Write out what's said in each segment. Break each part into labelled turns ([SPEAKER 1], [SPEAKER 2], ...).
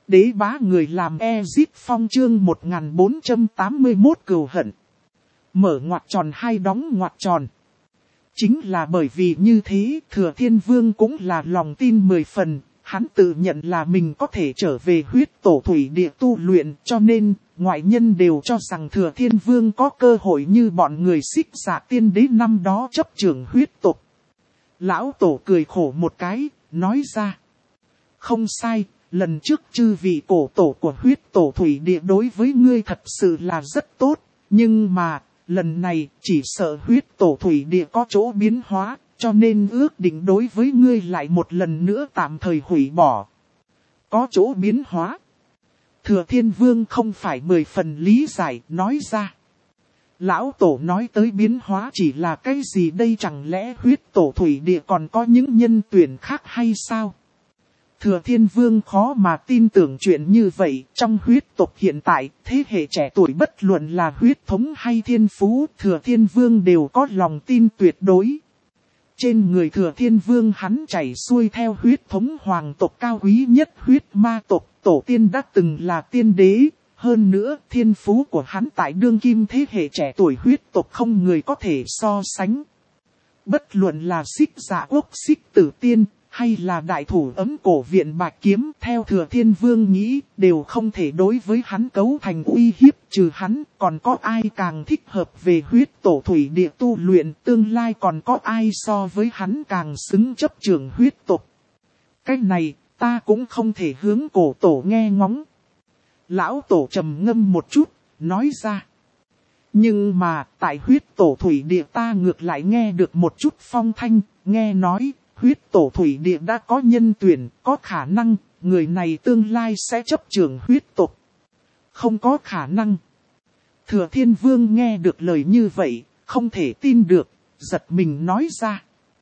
[SPEAKER 1] Đế bá người làm Ezit Phong chương 1481 cừu hận. Mở ngoặc tròn hay đóng ngoặc tròn. Chính là bởi vì như thế, Thừa Thiên Vương cũng là lòng tin 10 phần, hắn tự nhận là mình có thể trở về huyết tổ thủy địa tu luyện, cho nên, ngoại nhân đều cho rằng Thừa Thiên Vương có cơ hội như bọn người Xích Dạ Tiên Đế năm đó chấp trưởng huyết tộc. Lão tổ cười khổ một cái, nói ra. Không sai, lần trước chư vị cổ tổ của huyết tổ thủy địa đối với ngươi thật sự là rất tốt, nhưng mà, lần này chỉ sợ huyết tổ thủy địa có chỗ biến hóa, cho nên ước định đối với ngươi lại một lần nữa tạm thời hủy bỏ. Có chỗ biến hóa. Thừa Thiên Vương không phải 10 phần lý giải, nói ra. Lão tổ nói tới biến hóa chỉ là cái gì đây, chẳng lẽ huyết tổ thủy địa còn có những nhân tuyển khác hay sao? Thừa Thiên Vương khó mà tin tưởng chuyện như vậy, trong huyết tộc hiện tại, thế hệ trẻ tuổi bất luận là huyết thống hay thiên phú, Thừa Thiên Vương đều có lòng tin tuyệt đối. Trên người Thừa Thiên Vương hắn chảy xuôi theo huyết thống hoàng tộc cao quý nhất huyết ma tộc, tổ tiên đã từng là tiên đế, hơn nữa thiên phú của hắn tại đương kim thế hệ trẻ tuổi huyết tộc không người có thể so sánh. Bất luận là Xích Dạ Quốc Xích Tử Tiên, hay là đại thủ ấm cổ viện Bạch Kiếm, theo Thừa Thiên Vương nghĩ, đều không thể đối với hắn cấu thành uy hiếp, trừ hắn, còn có ai càng thích hợp về huyết tổ thủy địa tu luyện, tương lai còn có ai so với hắn càng xứng chấp trưởng huyết tộc. Cái này, ta cũng không thể hướng cổ tổ nghe ngóng. Lão tổ trầm ngâm một chút, nói ra. Nhưng mà, tại huyết tổ thủy địa ta ngược lại nghe được một chút phong thanh, nghe nói, huyết tổ thủy địa đã có nhân tuyển, có khả năng, người này tương lai sẽ chấp trưởng huyết tộc. Không có khả năng. Thừa Thiên Vương nghe được lời như vậy, không thể tin được, giật mình nói ra.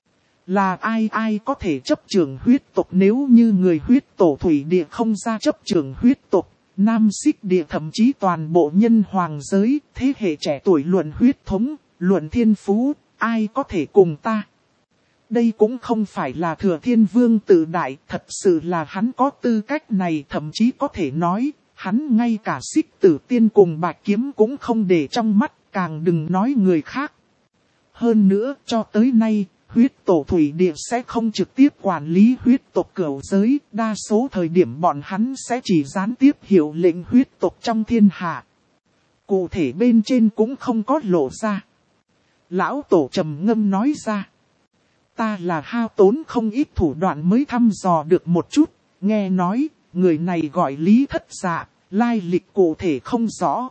[SPEAKER 1] Là ai có thể chấp trưởng huyết tộc, nếu như người huyết tổ thủy địa không ra chấp trưởng huyết tộc, Nam Xích địa thậm chí toàn bộ nhân hoàng giới, thế hệ trẻ tuổi luận huyết thống, luận thiên phú, ai có thể cùng ta. Đây cũng không phải là Thừa Thiên Vương tự đại, thật sự là hắn có tư cách này, thậm chí có thể nói, hắn ngay cả Xích Tử Tiên cùng Bạch Kiếm cũng không để trong mắt, càng đừng nói người khác. Hơn nữa, cho tới nay, huyết tổ thủy địa sẽ không trực tiếp quản lý huyết tộc cửu giới, đa số thời điểm bọn hắn sẽ chỉ gián tiếp hiệu lệnh huyết tộc trong thiên hạ. Cụ thể bên trên cũng không có lộ ra. Lão tổ trầm ngâm nói ra. Ta là hao tốn không ít thủ đoạn mới thăm dò được một chút, nghe nói, người này gọi Lý Thất Dạ, lai lịch cụ thể không rõ.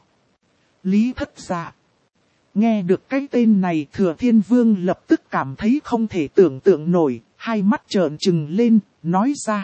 [SPEAKER 1] Lý Thất Dạ. Nghe được cái tên này Thừa Thiên Vương lập tức cảm thấy không thể tưởng tượng nổi, hai mắt trợn trừng lên, nói ra.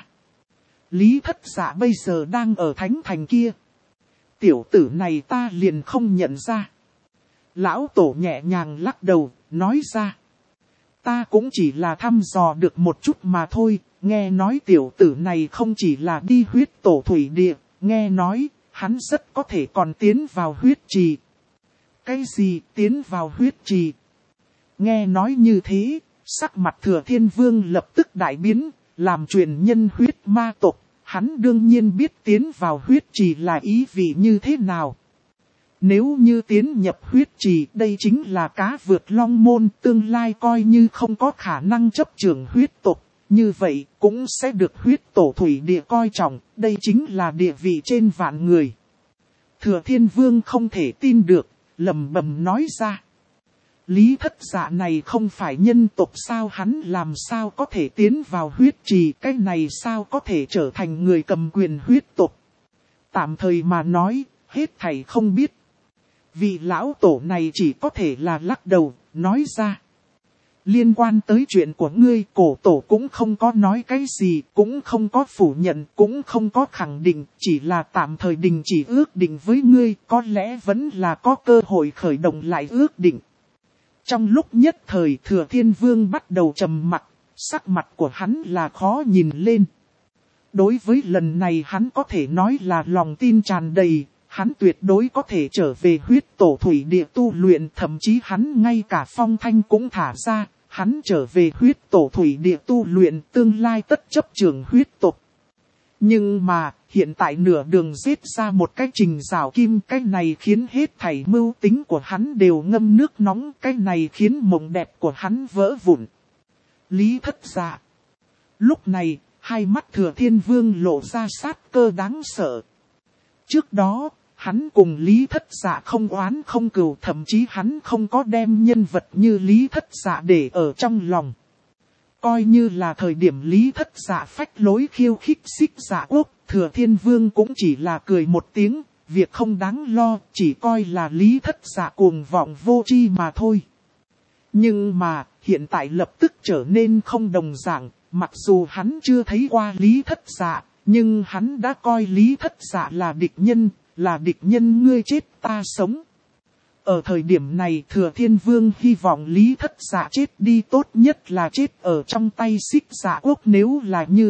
[SPEAKER 1] Lý Thất Dạ bây giờ đang ở Thánh Thành kia. Tiểu tử này ta liền không nhận ra. Lão tổ nhẹ nhàng lắc đầu, nói ra. Ta cũng chỉ là thăm dò được một chút mà thôi, nghe nói tiểu tử này không chỉ là đi huyết tổ thủy địa, nghe nói, hắn rất có thể còn tiến vào huyết trì. Cái gì tiến vào huyết trì? Nghe nói như thế, sắc mặt Thừa Thiên Vương lập tức đại biến, làm truyền nhân huyết ma tộc, hắn đương nhiên biết tiến vào huyết trì là ý vị như thế nào. Nếu như tiến nhập huyết trì, đây chính là cá vượt long môn, tương lai coi như không có khả năng chấp trưởng huyết tộc, như vậy cũng sẽ được huyết tổ thủy địa coi trọng, đây chính là địa vị trên vạn người. Thừa Thiên Vương không thể tin được, lẩm bẩm nói ra. Lý Thất Dạ này không phải nhân tộc sao, hắn làm sao có thể tiến vào huyết trì, cái này sao có thể trở thành người cầm quyền huyết tộc. Tạm thời mà nói, hết thảy không biết. Vị lão tổ này chỉ có thể là lắc đầu, nói ra. Liên quan tới chuyện của ngươi, cổ tổ cũng không có nói cái gì, cũng không có phủ nhận, cũng không có khẳng định, chỉ là tạm thời đình chỉ ước định với ngươi, có lẽ vẫn là có cơ hội khởi động lại ước định. Trong lúc nhất thời Thừa Thiên Vương bắt đầu trầm mặc, sắc mặt của hắn là khó nhìn lên. Đối với lần này hắn có thể nói là lòng tin tràn đầy. Hắn tuyệt đối có thể trở về huyết tổ thủy địa tu luyện, thậm chí hắn ngay cả phong thanh cũng thả ra, hắn trở về huyết tổ thủy địa tu luyện tương lai tất chấp trưởng huyết tộc. Nhưng mà, hiện tại nửa đường giết ra một cái Trình Giảo Kim, cái này khiến hết thảy mưu tính của hắn đều ngâm nước nóng, cái này khiến mộng đẹp của hắn vỡ vụn. Lý Thất Dạ. Lúc này, hai mắt Thừa Thiên Vương lộ ra sát cơ đáng sợ. Trước đó, hắn cùng Lý Thất Dạ không oán không cừu, thậm chí hắn không có đem nhân vật như Lý Thất Dạ để ở trong lòng. Coi như là thời điểm Lý Thất Dạ phách lối khiêu khích Xích Dạ Quốc, Thừa Thiên Vương cũng chỉ là cười một tiếng, việc không đáng lo, chỉ coi là Lý Thất Dạ cuồng vọng vô tri mà thôi. Nhưng mà, hiện tại lập tức trở nên không đồng dạng, mặc dù hắn chưa thấy qua Lý Thất Dạ, nhưng hắn đã coi Lý Thất Dạ là địch nhân ngươi chết ta sống. Ở thời điểm này Thừa Thiên Vương hy vọng Lý Thất Dạ chết đi, tốt nhất là chết ở trong tay Xích Dạ Quốc. Nếu là như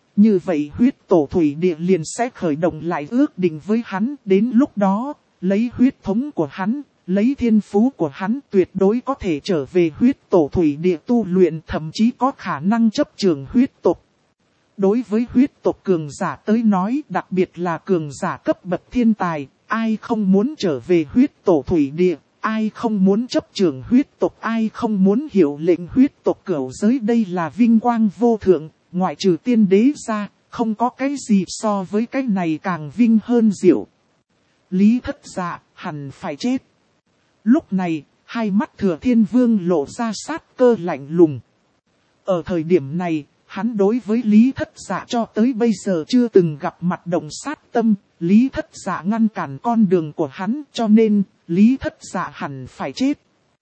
[SPEAKER 1] vậy huyết tổ thủy địa liền sẽ khởi động lại ước định với hắn. Đến lúc đó, lấy huyết thống của hắn, lấy thiên phú của hắn tuyệt đối có thể trở về huyết tổ thủy địa tu luyện, thậm chí có khả năng chấp trường huyết tộc. Đối với huyết tộc cường giả tới nói, đặc biệt là cường giả cấp bậc thiên tài, ai không muốn trở về huyết tổ thủy địa, ai không muốn chấp trường huyết tộc, ai không muốn hiệu lệnh huyết tộc cửu giới, đây là vinh quang vô thượng, ngoại trừ tiên đế ra, không có cái gì so với cái này càng vinh hơn diệu. Lý Thất Dạ, hẳn phải chết. Lúc này, hai mắt Thừa Thiên Vương lộ ra sát cơ lạnh lùng. Ở thời điểm này, hắn đối với Lý Thất Dạ cho tới bây giờ chưa từng gặp mặt động sát tâm, Lý Thất Dạ ngăn cản con đường của hắn, cho nên, Lý Thất Dạ hẳn phải chết.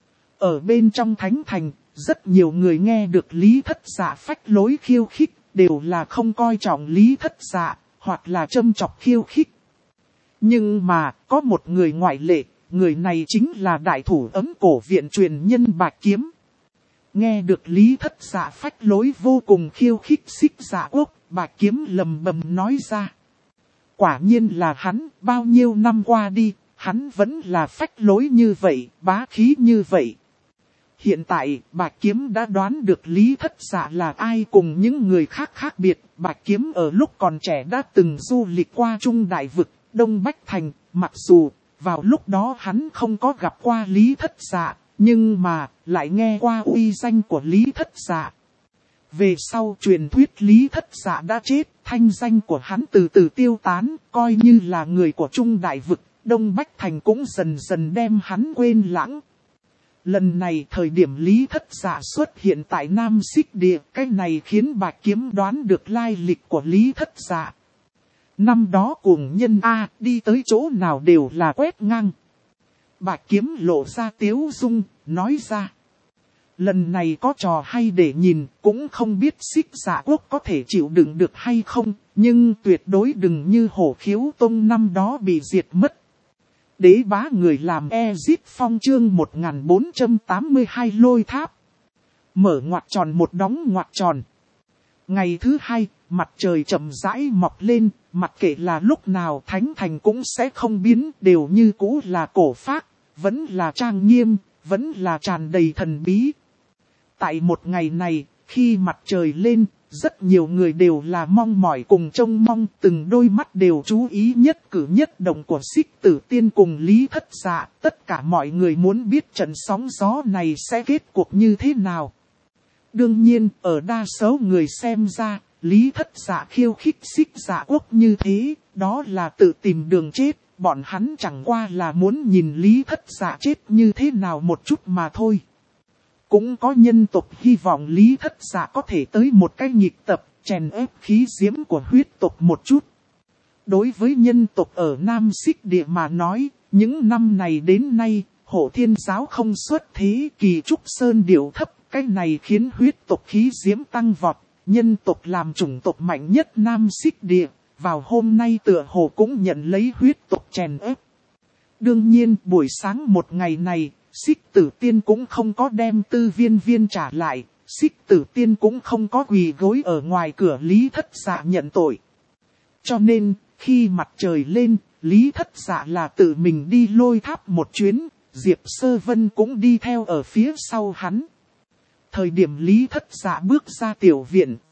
[SPEAKER 1] Ở bên trong Thánh Thành, rất nhiều người nghe được Lý Thất Dạ phách lối khiêu khích, đều là không coi trọng Lý Thất Dạ, hoặc là châm chọc khiêu khích. Nhưng mà, có một người ngoại lệ, người này chính là đại thủ ấm cổ viện truyền nhân Bạch Kiếm. Nghe được Lý Thất Dạ phách lối vô cùng khiêu khích Xích Dạ Quốc, Bạch Kiếm lầm bầm nói ra. Quả nhiên là hắn, bao nhiêu năm qua đi, hắn vẫn là phách lối như vậy, bá khí như vậy. Hiện tại, Bạch Kiếm đã đoán được Lý Thất Dạ là ai, cùng những người khác khác biệt. Bạch Kiếm ở lúc còn trẻ đã từng du lịch qua Trung Đại Vực, Đông Bách Thành, mặc dù vào lúc đó hắn không có gặp qua Lý Thất Dạ, nhưng mà lại nghe qua uy danh của Lý Thất Dạ. Về sau truyền thuyết Lý Thất Dạ đã chết, thanh danh của hắn từ từ tiêu tán, coi như là người của Trung Đại Vực, Đông Bách Thành cũng dần dần đem hắn quên lãng. Lần này thời điểm Lý Thất Dạ xuất hiện tại Nam Xích Địa, cái này khiến Bạch Kiếm đoán được lai lịch của Lý Thất Dạ. Năm đó cuồng nhân A đi tới chỗ nào đều là quét ngang. Bạch Kiếm lộ ra tiếu dung, nói ra. Lần này có trò hay để nhìn, cũng không biết Xích Dạ Quốc có thể chịu đựng được hay không, nhưng tuyệt đối đừng như Hổ Khiếu Tông năm đó bị diệt mất. Đế bá người làm Ezit Phong chương 1482 lôi tháp. Mở ngoặc tròn một đóng ngoặc tròn. Ngày thứ hai, mặt trời chậm rãi mọc lên, mặc kệ là lúc nào Thánh Thành cũng sẽ không biến, đều như cũ là cổ phác, vẫn là trang nghiêm, vẫn là tràn đầy thần bí. Tại một ngày này, khi mặt trời lên, rất nhiều người đều là mong mỏi cùng trông mong, từng đôi mắt đều chú ý nhất cử nhất động của Xích Tử Tiên cùng Lý Thất Dạ. Tất cả mọi người muốn biết trận sóng gió này sẽ kết cuộc như thế nào. Đương nhiên, ở đa số người xem ra, Lý Thất Dạ khiêu khích Xích Dạ Quốc như thế, đó là tự tìm đường chết, bọn hắn chẳng qua là muốn nhìn Lý Thất Dạ chết như thế nào một chút mà thôi. Cũng có nhân tộc hy vọng Lý Thất Dạ có thể tới một cái nghịch tập, chèn ép khí diễm của huyết tộc một chút. Đối với nhân tộc ở Nam Xích Địa mà nói, những năm này đến nay, Hổ Thiên Giáo không xuất thế, Kỳ Trúc Sơn điệu thấp, cái này khiến huyết tộc khí diễm tăng vọt. Nhân tộc làm chủng tộc mạnh nhất Nam Xích Địa, vào hôm nay tựa hồ cũng nhận lấy huyết tộc chèn ép. Đương nhiên, buổi sáng một ngày này, Xích Tử Tiên cũng không có đem Tư Viên Viên trả lại, Xích Tử Tiên cũng không có quỳ gối ở ngoài cửa Lý Thất Dạ nhận tội. Cho nên, khi mặt trời lên, Lý Thất Dạ là tự mình đi lôi tháp một chuyến, Diệp Sơ Vân cũng đi theo ở phía sau hắn. Thời điểm Lý Thất Dạ bước ra tiểu viện,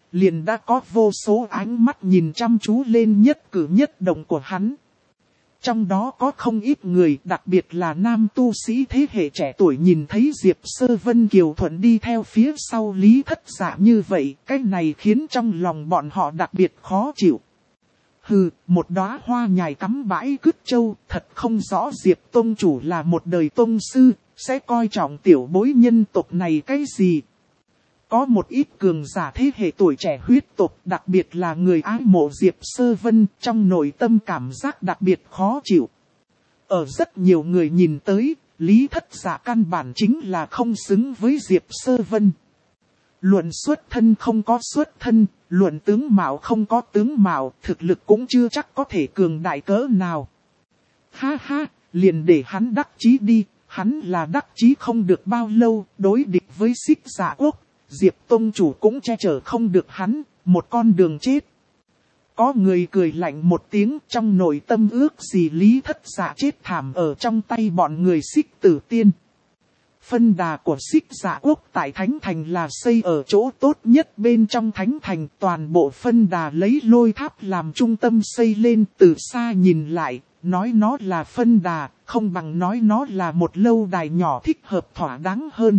[SPEAKER 1] liền đã có vô số ánh mắt nhìn chăm chú lên nhất cử nhất động của hắn. Trong đó có không ít người, đặc biệt là nam tu sĩ thế hệ trẻ tuổi nhìn thấy Diệp Sơ Vân kiều thuận đi theo phía sau Lý Thất Dạ như vậy, cái này khiến trong lòng bọn họ đặc biệt khó chịu. Hừ, một đóa hoa nhài cắm bãi cứt châu, thật không rõ Diệp Tông chủ là một đời tông sư, sẽ coi trọng tiểu bối nhân tộc này cái gì. Có một ít cường giả thế hệ tuổi trẻ huyết tộc, đặc biệt là người ái mộ Diệp Sơ Vân, trong nội tâm cảm giác đặc biệt khó chịu. Ở rất nhiều người nhìn tới, Lý Thất Dạ căn bản chính là không xứng với Diệp Sơ Vân. Luận xuất thân không có xuất thân, luận tướng mạo không có tướng mạo, thực lực cũng chưa chắc có thể cường đại cỡ nào. Ha ha, liền để hắn đắc chí đi, hắn là đắc chí không được bao lâu, đối địch với Xích Dạ Quốc. Diệp Tông chủ cũng che chở không được hắn, một con đường chết. Có người cười lạnh một tiếng, trong nội tâm ước gì Lý Thất Dạ chết thảm ở trong tay bọn người Xích Tử Tiên. Phân đà của Xích Dạ Quốc tại Thánh Thành là xây ở chỗ tốt nhất bên trong Thánh Thành. Toàn bộ phân đà lấy lôi tháp làm trung tâm xây lên, từ xa nhìn lại, nói nó là phân đà, không bằng nói nó là một lâu đài nhỏ thích hợp thỏa đáng hơn.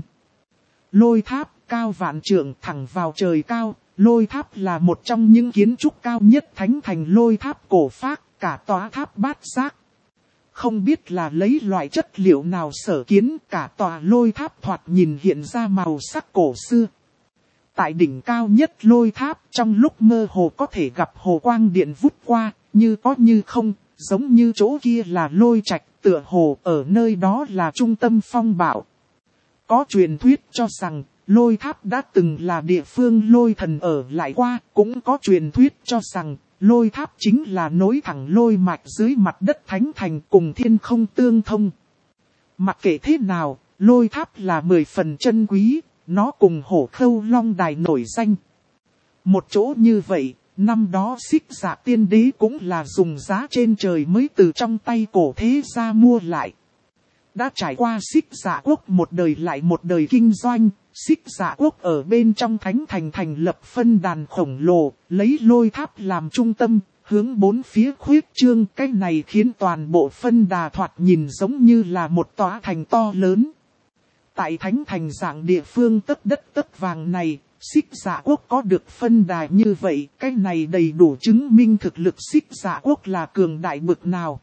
[SPEAKER 1] Lôi tháp cao vạn trượng thẳng vào trời cao, lôi tháp là một trong những kiến trúc cao nhất Thánh Thành. Lôi tháp cổ phác, cả tòa tháp bát giác. Không biết là lấy loại chất liệu nào sở kiến, cả tòa lôi tháp thoạt nhìn hiện ra màu sắc cổ xưa. Tại đỉnh cao nhất lôi tháp, trong lúc mơ hồ có thể gặp hồ quang điện vút qua, như có như không, giống như chỗ kia là lôi trạch, tựa hồ ở nơi đó là trung tâm phong bạo. Có truyền thuyết cho rằng, lôi tháp đã từng là địa phương lôi thần ở lại qua, cũng có truyền thuyết cho rằng, lôi tháp chính là nối thẳng lôi mạch dưới mặt đất Thánh Thành cùng thiên không tương thông. Mặc kệ thế nào, lôi tháp là 10 phần chân quý, nó cùng Hổ Khâu Long Đài nổi danh. Một chỗ như vậy, năm đó Xích Dạ Tiên Đế cũng là dùng giá trên trời mới từ trong tay cổ thế gia mua lại. Đã trải qua Xích Dạ Quốc một đời lại một đời kinh doanh, Xích Dạ Quốc ở bên trong Thánh Thành thành lập phân đàn khổng lồ, lấy lôi tháp làm trung tâm, hướng bốn phía khuyết trương. Cái này khiến toàn bộ phân đà thoạt nhìn giống như là một tòa thành to lớn. Tại Thánh Thành dạng địa phương tất đất tất vàng này, Xích Dạ Quốc có được phân đà như vậy, cái này đầy đủ chứng minh thực lực Xích Dạ Quốc là cường đại bực nào.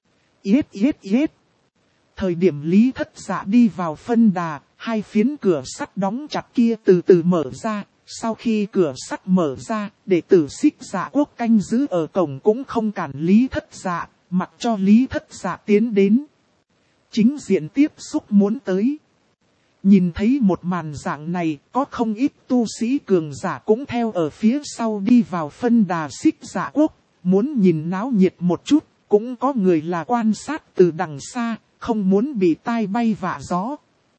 [SPEAKER 1] Yết. Thời điểm Lý Thất Dạ đi vào phân đà, hai phiến cửa sắt đóng chặt kia từ từ mở ra. Sau khi cửa sắt mở ra, đệ tử Xích Dạ Quốc canh giữ ở cổng cũng không cản Lý Thất Dạ, mặc cho Lý Thất Dạ tiến đến. Chính diện tiếp xúc muốn tới. Nhìn thấy một màn dạng này, có không ít tu sĩ cường giả cũng theo ở phía sau đi vào phân đà Xích Dạ Quốc, muốn nhìn náo nhiệt một chút, cũng có người là quan sát từ đằng xa, không muốn bị tai bay vạ gió.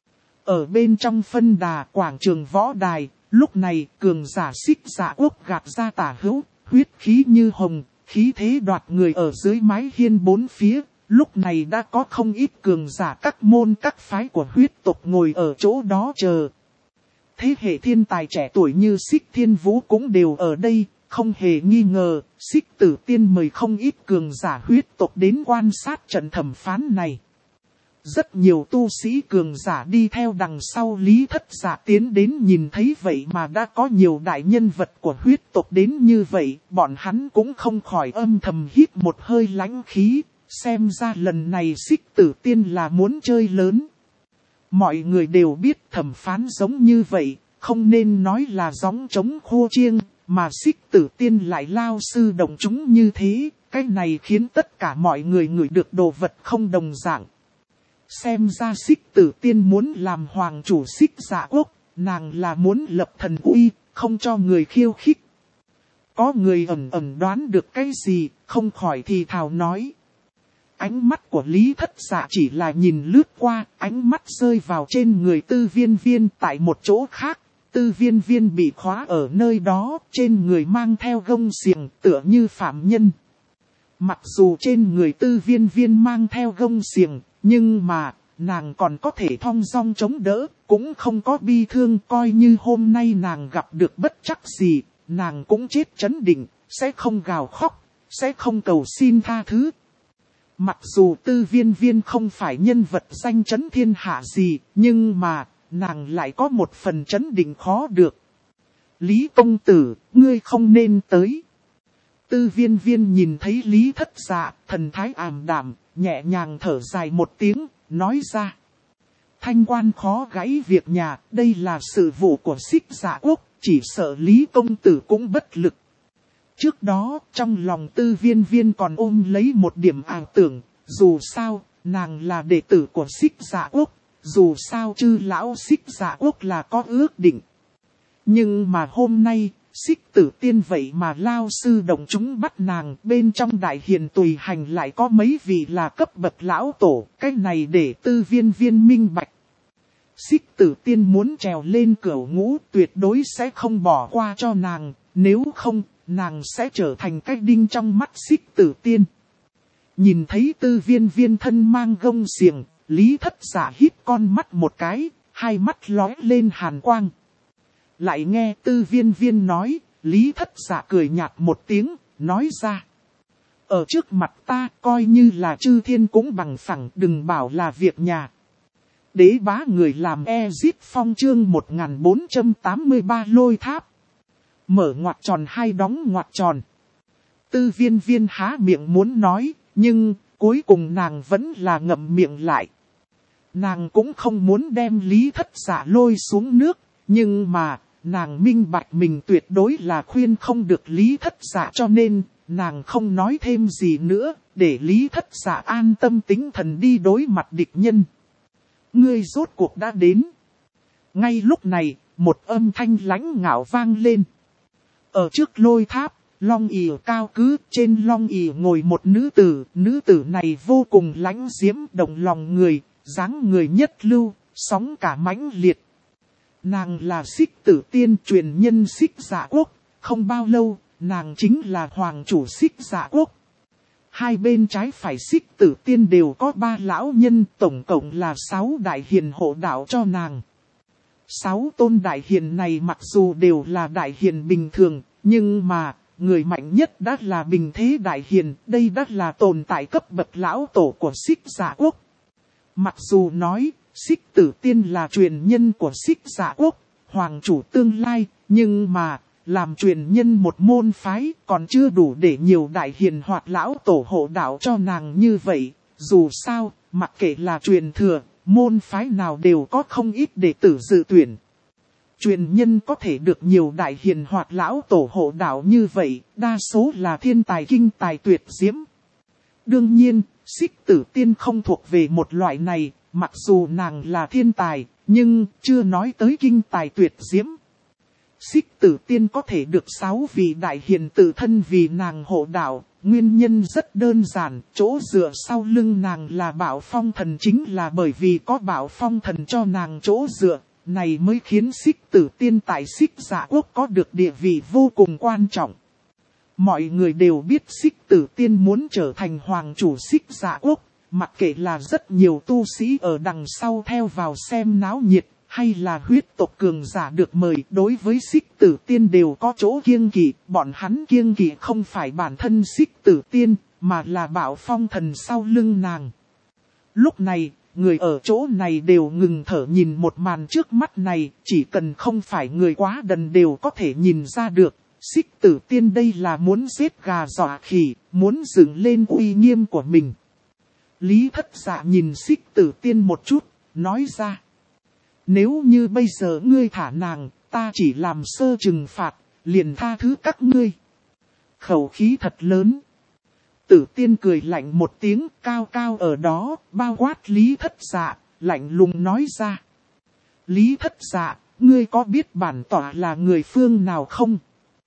[SPEAKER 1] Ở bên trong phân đà quảng trường võ đài, lúc này cường giả Xích Dạ Quốc gạt ra tả hữu, huyết khí như hồng, khí thế đoạt người ở dưới mái hiên bốn phía. Lúc này đã có không ít cường giả các môn các phái của huyết tộc ngồi ở chỗ đó chờ. Thế hệ thiên tài trẻ tuổi như Xích Thiên Vũ cũng đều ở đây, không hề nghi ngờ, Xích Tử Tiên mời không ít cường giả huyết tộc đến quan sát trận thẩm phán này. Rất nhiều tu sĩ cường giả đi theo đằng sau Lý Thất Dạ tiến đến, nhìn thấy vậy mà đã có nhiều đại nhân vật của huyết tộc đến như vậy, bọn hắn cũng không khỏi âm thầm hít một hơi lãnh khí. Xem ra lần này Xích Tử Tiên là muốn chơi lớn. Mọi người đều biết thẩm phán giống như vậy, không nên nói là gióng trống khô chiêng, mà Xích Tử Tiên lại lao sư động chúng như thế, cái này khiến tất cả mọi người ngửi được đồ vật không đồng dạng. Xem ra Xích Tử Tiên muốn làm hoàng chủ Xích Dạ Quốc, nàng là muốn lập thần uy, không cho người khiêu khích. Có người ẩn đoán được cái gì, không khỏi thì thào nói. Ánh mắt của Lý Thất Dạ chỉ là nhìn lướt qua, ánh mắt rơi vào trên người Tư Viên Viên tại một chỗ khác. Tư Viên Viên bị khóa ở nơi đó, trên người mang theo gông xiềng tựa như phạm nhân. Mặc dù trên người Tư Viên Viên mang theo gông xiềng, nhưng mà nàng còn có thể thong dong chống đỡ, cũng không có bi thương, coi như hôm nay nàng gặp được bất trắc gì, nàng cũng chết trấn định, sẽ không gào khóc, sẽ không cầu xin tha thứ. Mặc dù Tư Viên Viên không phải nhân vật danh chấn thiên hạ gì, nhưng mà, nàng lại có một phần trấn định khó được. Lý công tử, ngươi không nên tới. Tư Viên Viên nhìn thấy Lý Thất Dạ, thần thái ảm đạm, nhẹ nhàng thở dài một tiếng, nói ra. Thanh quan khó gãy việc nhà, đây là sự vụ của Xích Dạ Quốc, chỉ sợ Lý công tử cũng bất lực. Trước đó, trong lòng Tư Viên Viên còn ôm lấy một điểm ảo tưởng, dù sao, nàng là đệ tử của Xích Dạ Quốc, dù sao chư lão Xích Dạ Quốc là có ước định. Nhưng mà hôm nay, Xích Tử Tiên vậy mà lao sư động chúng bắt nàng, bên trong đại hiền tùy hành lại có mấy vị là cấp bậc lão tổ, cái này để Tư Viên Viên minh bạch. Xích Tử Tiên muốn trèo lên cửu ngũ tuyệt đối sẽ không bỏ qua cho nàng, nếu không, nàng sẽ trở thành cái đinh trong mắt Xích Tử Tiên. Nhìn thấy Tư Viên Viên thân mang gông xiềng, Lý Thất Dạ hít con mắt một cái, hai mắt lóe lên hàn quang. Lại nghe Tư Viên Viên nói, Lý Thất Dạ cười nhạt một tiếng, nói ra. Ở trước mặt ta coi như là chư thiên cũng bằng phẳng, đừng bảo là việc nhà. Đế bá người làm Ezip Phong chương 1483 lôi tháp. Mở ngoặc tròn hai đóng ngoặc tròn. Tư Viên Viên há miệng muốn nói, nhưng cuối cùng nàng vẫn là ngậm miệng lại. Nàng cũng không muốn đem Lý Thất Dạ lôi xuống nước, nhưng mà nàng minh bạch mình tuyệt đối là khuyên không được Lý Thất Dạ, cho nên nàng không nói thêm gì nữa, để Lý Thất Dạ an tâm tính thần đi đối mặt địch nhân. Ngươi rốt cuộc đã đến. Ngay lúc này, một âm thanh lãnh ngạo vang lên. Ở trước lôi tháp, long ỷ cao cứ, trên long ỷ ngồi một nữ tử này vô cùng lãnh diễm, động lòng người, dáng người nhất lưu, sóng cả mãnh liệt. Nàng là Xích Tử Tiên, truyền nhân Xích Dạ Quốc, không bao lâu, nàng chính là hoàng chủ Xích Dạ Quốc. Hai bên trái phải Xích Tử Tiên đều có 3 lão nhân, tổng cộng là 6 đại hiền hộ đạo cho nàng. 6 tôn đại hiền này mặc dù đều là đại hiền bình thường, nhưng mà, người mạnh nhất đã là bình thế đại hiền, đây đã là tồn tại cấp bậc lão tổ của Xích Dạ Quốc. Mặc dù nói, Xích Tử Tiên là truyền nhân của Xích Dạ Quốc, hoàng chủ tương lai, nhưng mà, làm truyền nhân một môn phái còn chưa đủ để nhiều đại hiền hoặc lão tổ hộ đạo cho nàng như vậy. Dù sao, mặc kệ là truyền thừa, môn phái nào đều có không ít đệ tử dự tuyển. Truyền nhân có thể được nhiều đại hiền hoặc lão tổ hộ đạo như vậy, đa số là thiên tài kinh tài tuyệt diễm. Đương nhiên, Xích Tử Tiên không thuộc về một loại này, mặc dù nàng là thiên tài, nhưng chưa nói tới kinh tài tuyệt diễm. Xích Tử Tiên có thể được 6 vị đại hiền tự thân vì nàng hộ đạo, nguyên nhân rất đơn giản, chỗ dựa sau lưng nàng là Bảo Phong Thần, chính là bởi vì có Bảo Phong Thần cho nàng chỗ dựa, này mới khiến Xích Tử Tiên tại Xích Dạ Quốc có được địa vị vô cùng quan trọng. Mọi người đều biết Xích Tử Tiên muốn trở thành hoàng chủ Xích Dạ Quốc, mặc kệ là rất nhiều tu sĩ ở đằng sau theo vào xem náo nhiệt, hay là huyết tộc cường giả được mời, đối với Xích Tử Tiên đều có chỗ kiêng kỵ, bọn hắn kiêng kỵ không phải bản thân Xích Tử Tiên, mà là Bảo Phong Thần sau lưng nàng. Lúc này, người ở chỗ này đều ngừng thở nhìn một màn trước mắt này, chỉ cần không phải người quá đần đều có thể nhìn ra được. Xích Tử Tiên đây là muốn giết gà dọa khỉ, muốn dựng lên uy nghiêm của mình. Lý Thất Dạ nhìn Xích Tử Tiên một chút, nói ra. Nếu như bây giờ ngươi thả nàng, ta chỉ làm sơ trừng phạt, liền tha thứ các ngươi. Khẩu khí thật lớn. Tử Tiên cười lạnh một tiếng, cao cao ở đó, bao quát Lý Thất Dạ, lạnh lùng nói ra. Lý Thất Dạ, ngươi có biết bản tỏa là người phương nào không?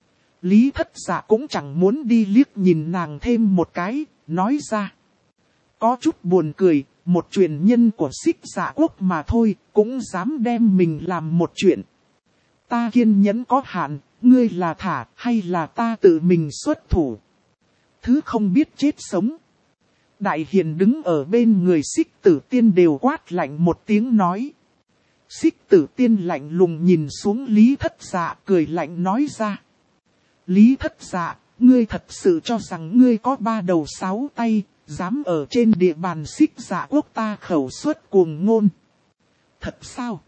[SPEAKER 1] Lý Thất Dạ cũng chẳng muốn đi liếc nhìn nàng thêm một cái, nói ra. Có chút buồn cười, một truyền nhân của Xích Dạ Quốc mà thôi, cũng dám đem mình làm một chuyện. Ta kiên nhẫn có hạn, ngươi là thả hay là ta tự mình xuất thủ? Thứ không biết chết sống. Đại hiền đứng ở bên người Xích Tử Tiên đều quát lạnh một tiếng nói. Xích Tử Tiên lạnh lùng nhìn xuống Lý Thất Dạ, cười lạnh nói ra. Lý Thất Dạ, ngươi thật sự cho rằng ngươi có 3 đầu 6 tay, dám ở trên địa bàn Xích Dạ quốc ta khẩu suất cuồng ngôn. Thật sao?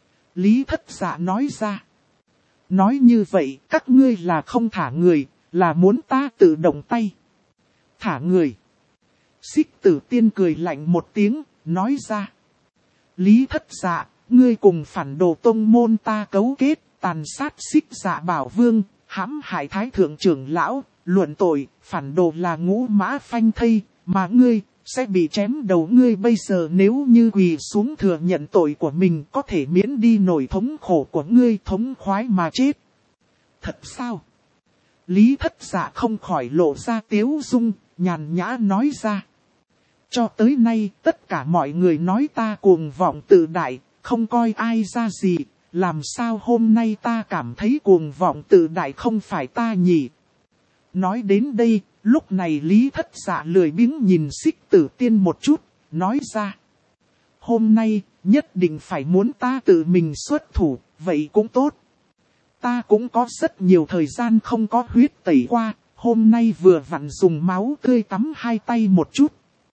[SPEAKER 1] Lý Thất Dạ nói ra. Nói như vậy, các ngươi là không thả người, là muốn ta tự động tay. Thả người. Xích Tử Tiên cười lạnh một tiếng, nói ra. Lý Thất Dạ, ngươi cùng phản đồ tông môn ta cấu kết, tàn sát Xích Dạ Bảo Vương, hãm hại Thái Thượng trưởng lão, luận tội, phản đồ là ngũ mã phanh thây, mà ngươi sẽ bị chém đầu. Ngươi bây giờ nếu như quỳ xuống thừa nhận tội của mình, có thể miễn đi nỗi thống khổ của ngươi, thống khoái mà chết. Thật sao? Lý Thất Dạ không khỏi lộ ra tiếu dung, nhàn nhã nói ra. Cho tới nay, tất cả mọi người nói ta cuồng vọng tự đại, không coi ai ra gì. Làm sao hôm nay ta cảm thấy cuồng vọng tự đại không phải ta nhỉ? Nói đến đây, lúc này Lý Thất Dạ lười biếng nhìn Xích Tử Tiên một chút, nói ra. Hôm nay, nhất định phải muốn ta tự mình xuất thủ, vậy cũng tốt. Ta cũng có rất nhiều thời gian không có huyết tẩy qua, hôm nay vừa vặn dùng máu tươi tắm 2 tay một chút.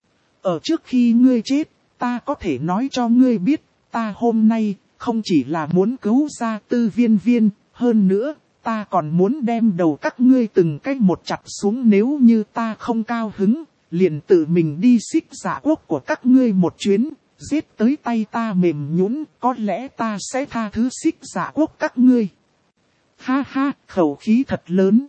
[SPEAKER 1] Ở trước khi ngươi chết, ta có thể nói cho ngươi biết, ta hôm nay không chỉ là muốn cứu ra Tư Viên Viên, hơn nữa, ta còn muốn đem đầu các ngươi từng cách một chặt xuống. Nếu như ta không cao hứng, liền tự mình đi Xích Dạ quốc của các ngươi một chuyến, giết tới tay ta mềm nhũn, có lẽ ta sẽ tha thứ Xích Dạ quốc các ngươi. Ha ha, khẩu khí thật lớn.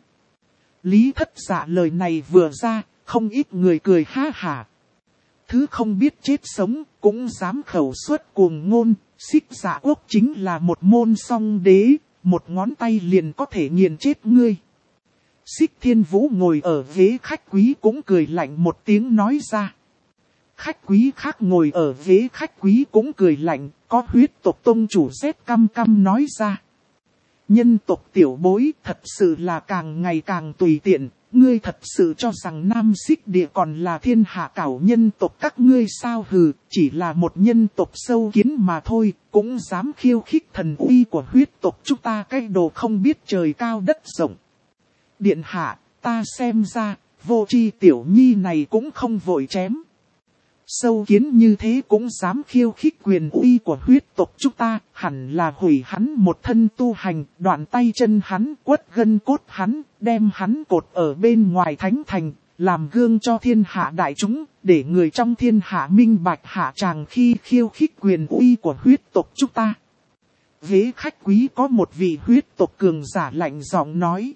[SPEAKER 1] Lý Thất Dạ lời này vừa ra, không ít người cười ha hả. Thứ không biết chết sống, cũng dám khẩu suất cuồng ngôn. Xích Dạ quốc chính là một môn song đế, một ngón tay liền có thể nghiền chết ngươi. Xích Thiên Vũ ngồi ở ghế khách quý cũng cười lạnh một tiếng nói ra. Khách quý khác ngồi ở ghế khách quý cũng cười lạnh, có huyết tộc tông chủ rét căm căm nói ra. Nhân tộc tiểu bối thật sự là càng ngày càng tùy tiện, ngươi thật sự cho rằng Nam Xích Địa còn là thiên hạ cảo nhân tộc các ngươi sao? Hừ, chỉ là một nhân tộc sâu kiến mà thôi, cũng dám khiêu khích thần uy của huyết tộc chúng ta, cái đồ không biết trời cao đất rộng. Điện hạ, ta xem ra, vô tri tiểu nhi này cũng không vội chém. Sâu kiến như thế cũng dám khiêu khích quyền uy của huyết tộc chúng ta, hẳn là hủy hắn một thân tu hành, đoạn tay chân hắn, quất gân cốt hắn, đem hắn cột ở bên ngoài thánh thành, làm gương cho thiên hạ đại chúng, để người trong thiên hạ minh bạch hạ tràng khi khiêu khích quyền uy của huyết tộc chúng ta. Ghế khách quý có một vị huyết tộc cường giả lạnh giọng nói.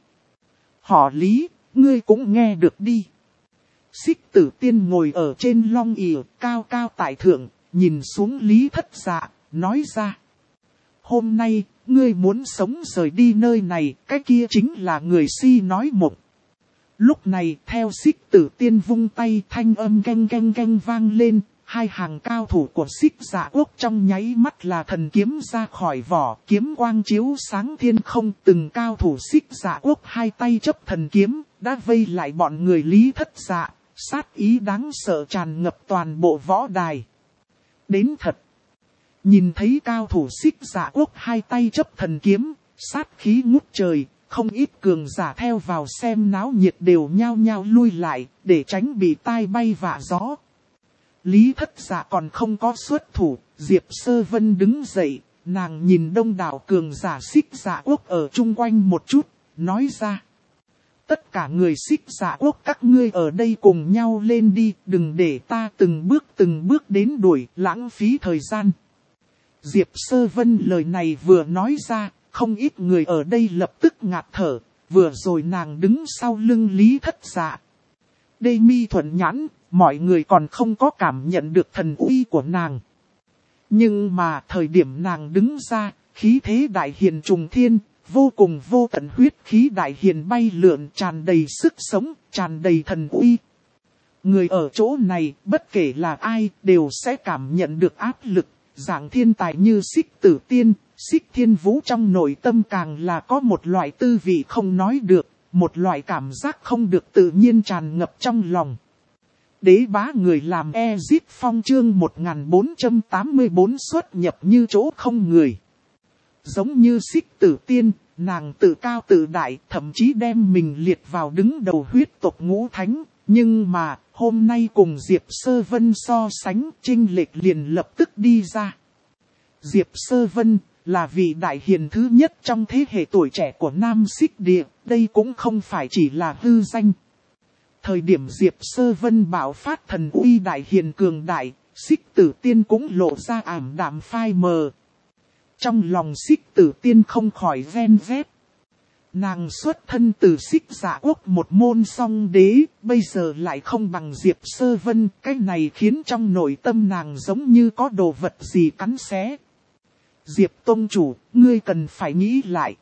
[SPEAKER 1] Họ Lý, ngươi cũng nghe được đi. Xích Tử Tiên ngồi ở trên long ỷ cao cao tại thượng, nhìn xuống Lý Thất Dạ, nói ra. Hôm nay, ngươi muốn sống rời đi nơi này, cái kia chính là người si nói mộng. Lúc này, theo Xích Tử Tiên vung tay, thanh âm geng geng geng vang lên, 2 hàng cao thủ của Xích Dạ quốc trong nháy mắt là thần kiếm ra khỏi vỏ, kiếm quang chiếu sáng thiên không. Từng cao thủ Xích Dạ quốc 2 tay chấp thần kiếm, đã vây lại bọn người Lý Thất Dạ. Sát ý đáng sợ tràn ngập toàn bộ võ đài. Đến thật. Nhìn thấy cao thủ Xích Dạ quốc 2 tay chấp thần kiếm, sát khí ngút trời, không ít cường giả theo vào xem náo nhiệt đều nhao nhao lui lại, để tránh bị tai bay vạ gió. Lý Thất Dạ còn không có xuất thủ, Diệp Sơ Vân đứng dậy, nàng nhìn đông đảo cường giả Xích Dạ quốc ở chung quanh một chút, nói ra. Tất cả người Xích Dạ quốc các ngươi ở đây cùng nhau lên đi, đừng để ta từng bước đến đuổi, lãng phí thời gian. Diệp Sơ Vân lời này vừa nói ra, không ít người ở đây lập tức ngạt thở, vừa rồi nàng đứng sau lưng Lý Thất Dạ. Đê mi thuận nhãn, mọi người còn không có cảm nhận được thần uy của nàng. Nhưng mà thời điểm nàng đứng ra, khí thế đại hiền trùng thiên. Vô cùng vô tận huyết khí đại hiền bay lượn, tràn đầy sức sống, tràn đầy thần uy. Người ở chỗ này, bất kể là ai, đều sẽ cảm nhận được áp lực. Dạng thiên tài như Xích Tử Tiên, Xích Thiên Vũ trong nội tâm càng là có một loại tư vị không nói được, một loại cảm giác không được tự nhiên tràn ngập trong lòng. Đế bá người làm Ezip Phong chương 1484 xuất nhập như chỗ không người. Giống như Xích Tử Tiên, nàng tự cao tự đại, thậm chí đem mình liệt vào đứng đầu huyết tộc ngũ thánh. Nhưng mà, hôm nay cùng Diệp Sơ Vân so sánh, chênh lệch liền lập tức đi ra. Diệp Sơ Vân là vị đại hiền thứ nhất trong thế hệ tuổi trẻ của Nam Xích Địa, đây cũng không phải chỉ là hư danh. Thời điểm Diệp Sơ Vân bạo phát thần uy đại hiền cường đại, Xích Tử Tiên cũng lộ ra ảm đạm phai mờ. Trong lòng Xích Tử Tiên không khỏi ven vét. Nàng xuất thân từ Xích Dạ Quốc một môn song đế, bây giờ lại không bằng Diệp Sơ Vân, cái này khiến trong nội tâm nàng giống như có đồ vật gì cắn xé. Diệp Tông Chủ, ngươi cần phải nghĩ lại.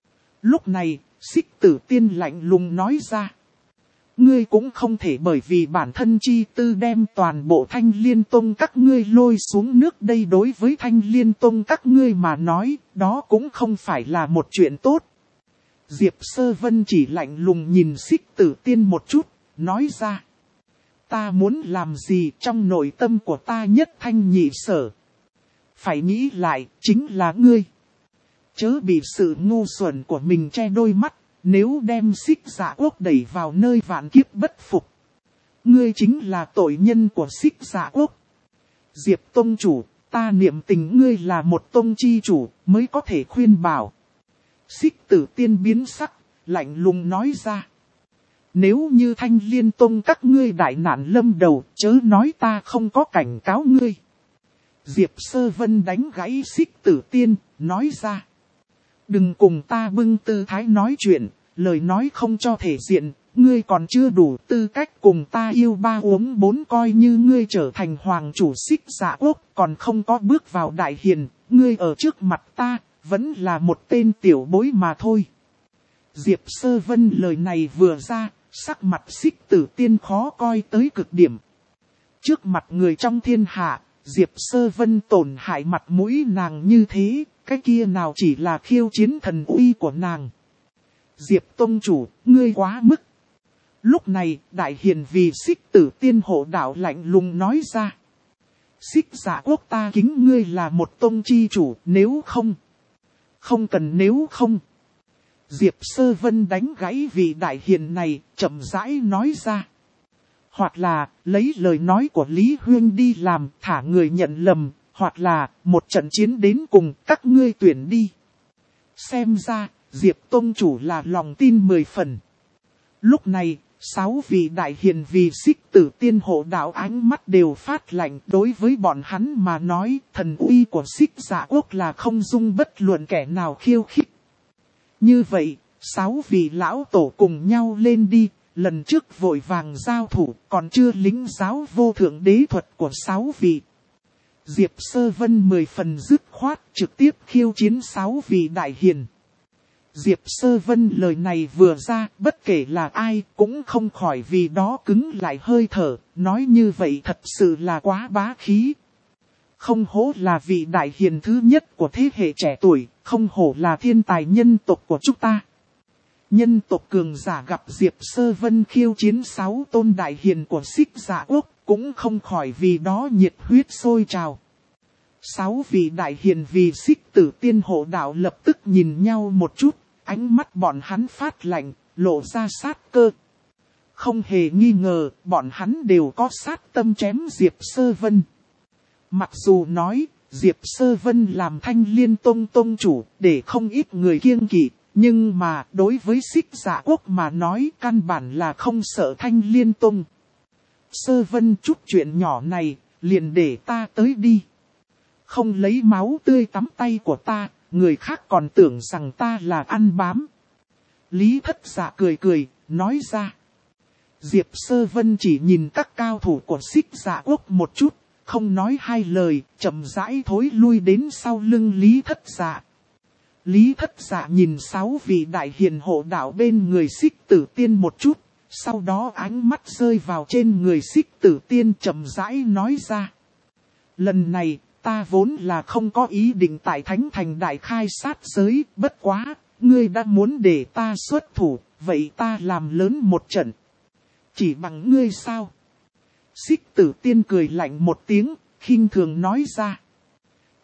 [SPEAKER 1] Lúc này, Xích Tử Tiên lạnh lùng nói ra. Ngươi cũng không thể bởi vì bản thân chi tư đem toàn bộ Thanh Liên Tông các ngươi lôi xuống nước, đây đối với Thanh Liên Tông các ngươi mà nói, đó cũng không phải là một chuyện tốt. Diệp Sơ Vân chỉ lạnh lùng nhìn Xích Tử Tiên một chút, nói ra. Ta muốn làm gì trong nội tâm của ta nhất thanh nhị sở. Phải nghĩ lại, chính là ngươi. Chớ bị sự ngu xuẩn của mình che đôi mắt, nếu đem Xích Dạ Quốc đẩy vào nơi vạn kiếp bất phục. Ngươi chính là tội nhân của Xích Dạ Quốc. Diệp Tông Chủ, ta niệm tình ngươi là một tông chi chủ, mới có thể khuyên bảo. Xích Tử Tiên biến sắc, lạnh lùng nói ra. Nếu như Thanh Liên Tông các ngươi đại nạn lâm đầu, chớ nói ta không có cảnh cáo ngươi. Diệp Sơ Vân đánh gãy Xích Tử Tiên, nói ra. Đừng cùng ta bưng tư thái nói chuyện, lời nói không cho thể diện, ngươi còn chưa đủ tư cách cùng ta yêu ba uống bốn, coi như ngươi trở thành hoàng chủ Xích Dạ Quốc, còn không có bước vào đại hiền, ngươi ở trước mặt ta, vẫn là một tên tiểu bối mà thôi. Diệp Sơ Vân lời này vừa ra, sắc mặt Xích Tử Tiên khó coi tới cực điểm. Trước mặt người trong thiên hạ, Diệp Sơ Vân tổn hại mặt mũi nàng như thế, cái kia nào chỉ là khiêu chiến thần uy của nàng. Diệp Tông Chủ, ngươi quá mức. Lúc này, đại hiền vì Xích Tử Tiên hộ đạo lạnh lùng nói ra. Xích Dạ Quốc ta kính ngươi là một tông chi chủ, nếu không. Không cần nếu không. Diệp Sơ Vân đánh gãy vị đại hiền này, chậm rãi nói ra. Hoặc là, lấy lời nói của Lý Huyên đi làm, thả người nhận lầm, hoặc là, một trận chiến đến cùng, các ngươi tuyển đi. Xem ra, Diệp Tông Chủ là lòng tin 10 phần. Lúc này, 6 vị đại hiền vì Xích Tử Tiên hộ đạo ánh mắt đều phát lạnh, đối với bọn hắn mà nói, thần uy của Xích Dạ Quốc là không dung bất luận kẻ nào khiêu khích. Như vậy, 6 vị lão tổ cùng nhau lên đi, lần trước vội vàng giao thủ, còn chưa lĩnh giáo vô thượng đế thuật của 6 vị. Diệp Sơ Vân 10 phần dứt khoát, trực tiếp khiêu chiến 6 vị đại hiền. Diệp Sơ Vân lời này vừa ra, bất kể là ai cũng không khỏi vì đó cứng lại hơi thở, nói như vậy thật sự là quá bá khí. Không hổ là vị đại hiền thứ nhất của thế hệ trẻ tuổi, không hổ là thiên tài nhân tộc của chúng ta. Nhân tộc cường giả gặp Diệp Sơ Vân khiêu chiến 6 tôn đại hiền của Xích Dạ Quốc, cũng không khỏi vì đó nhiệt huyết sôi trào. 6 vị đại hiền vì Xích Tử Tiên hộ đạo lập tức nhìn nhau một chút, ánh mắt bọn hắn phát lạnh, lộ ra sát cơ. Không hề nghi ngờ, bọn hắn đều có sát tâm chém Diệp Sơ Vân. Mặc dù nói, Diệp Sơ Vân làm Thanh Liên Tông tông chủ, để không ít người kiêng kỵ, nhưng mà đối với Xích Dạ Quốc mà nói căn bản là không sợ Thanh Liên Tông. Sơ Vân chút chuyện nhỏ này, liền để ta tới đi. Không lấy máu tươi tắm tay của ta, người khác còn tưởng rằng ta là ăn bám. Lý Thất Dạ cười cười, nói ra. Diệp Sơ Vân chỉ nhìn các cao thủ của Xích Dạ Quốc một chút, không nói hai lời, chậm rãi thối lui đến sau lưng Lý Thất Dạ. Lý Thất Dạ nhìn 6 vị đại hiền hộ đạo bên người Xích Tử Tiên một chút, sau đó ánh mắt rơi vào trên người Xích Tử Tiên chậm rãi nói ra. Lần này, ta vốn là không có ý định tại Thánh Thành đại khai sát giới, bất quá, ngươi đã muốn để ta xuất thủ, vậy ta làm lớn một trận. Chỉ bằng ngươi sao? Xích Tử Tiên cười lạnh một tiếng, khinh thường nói ra.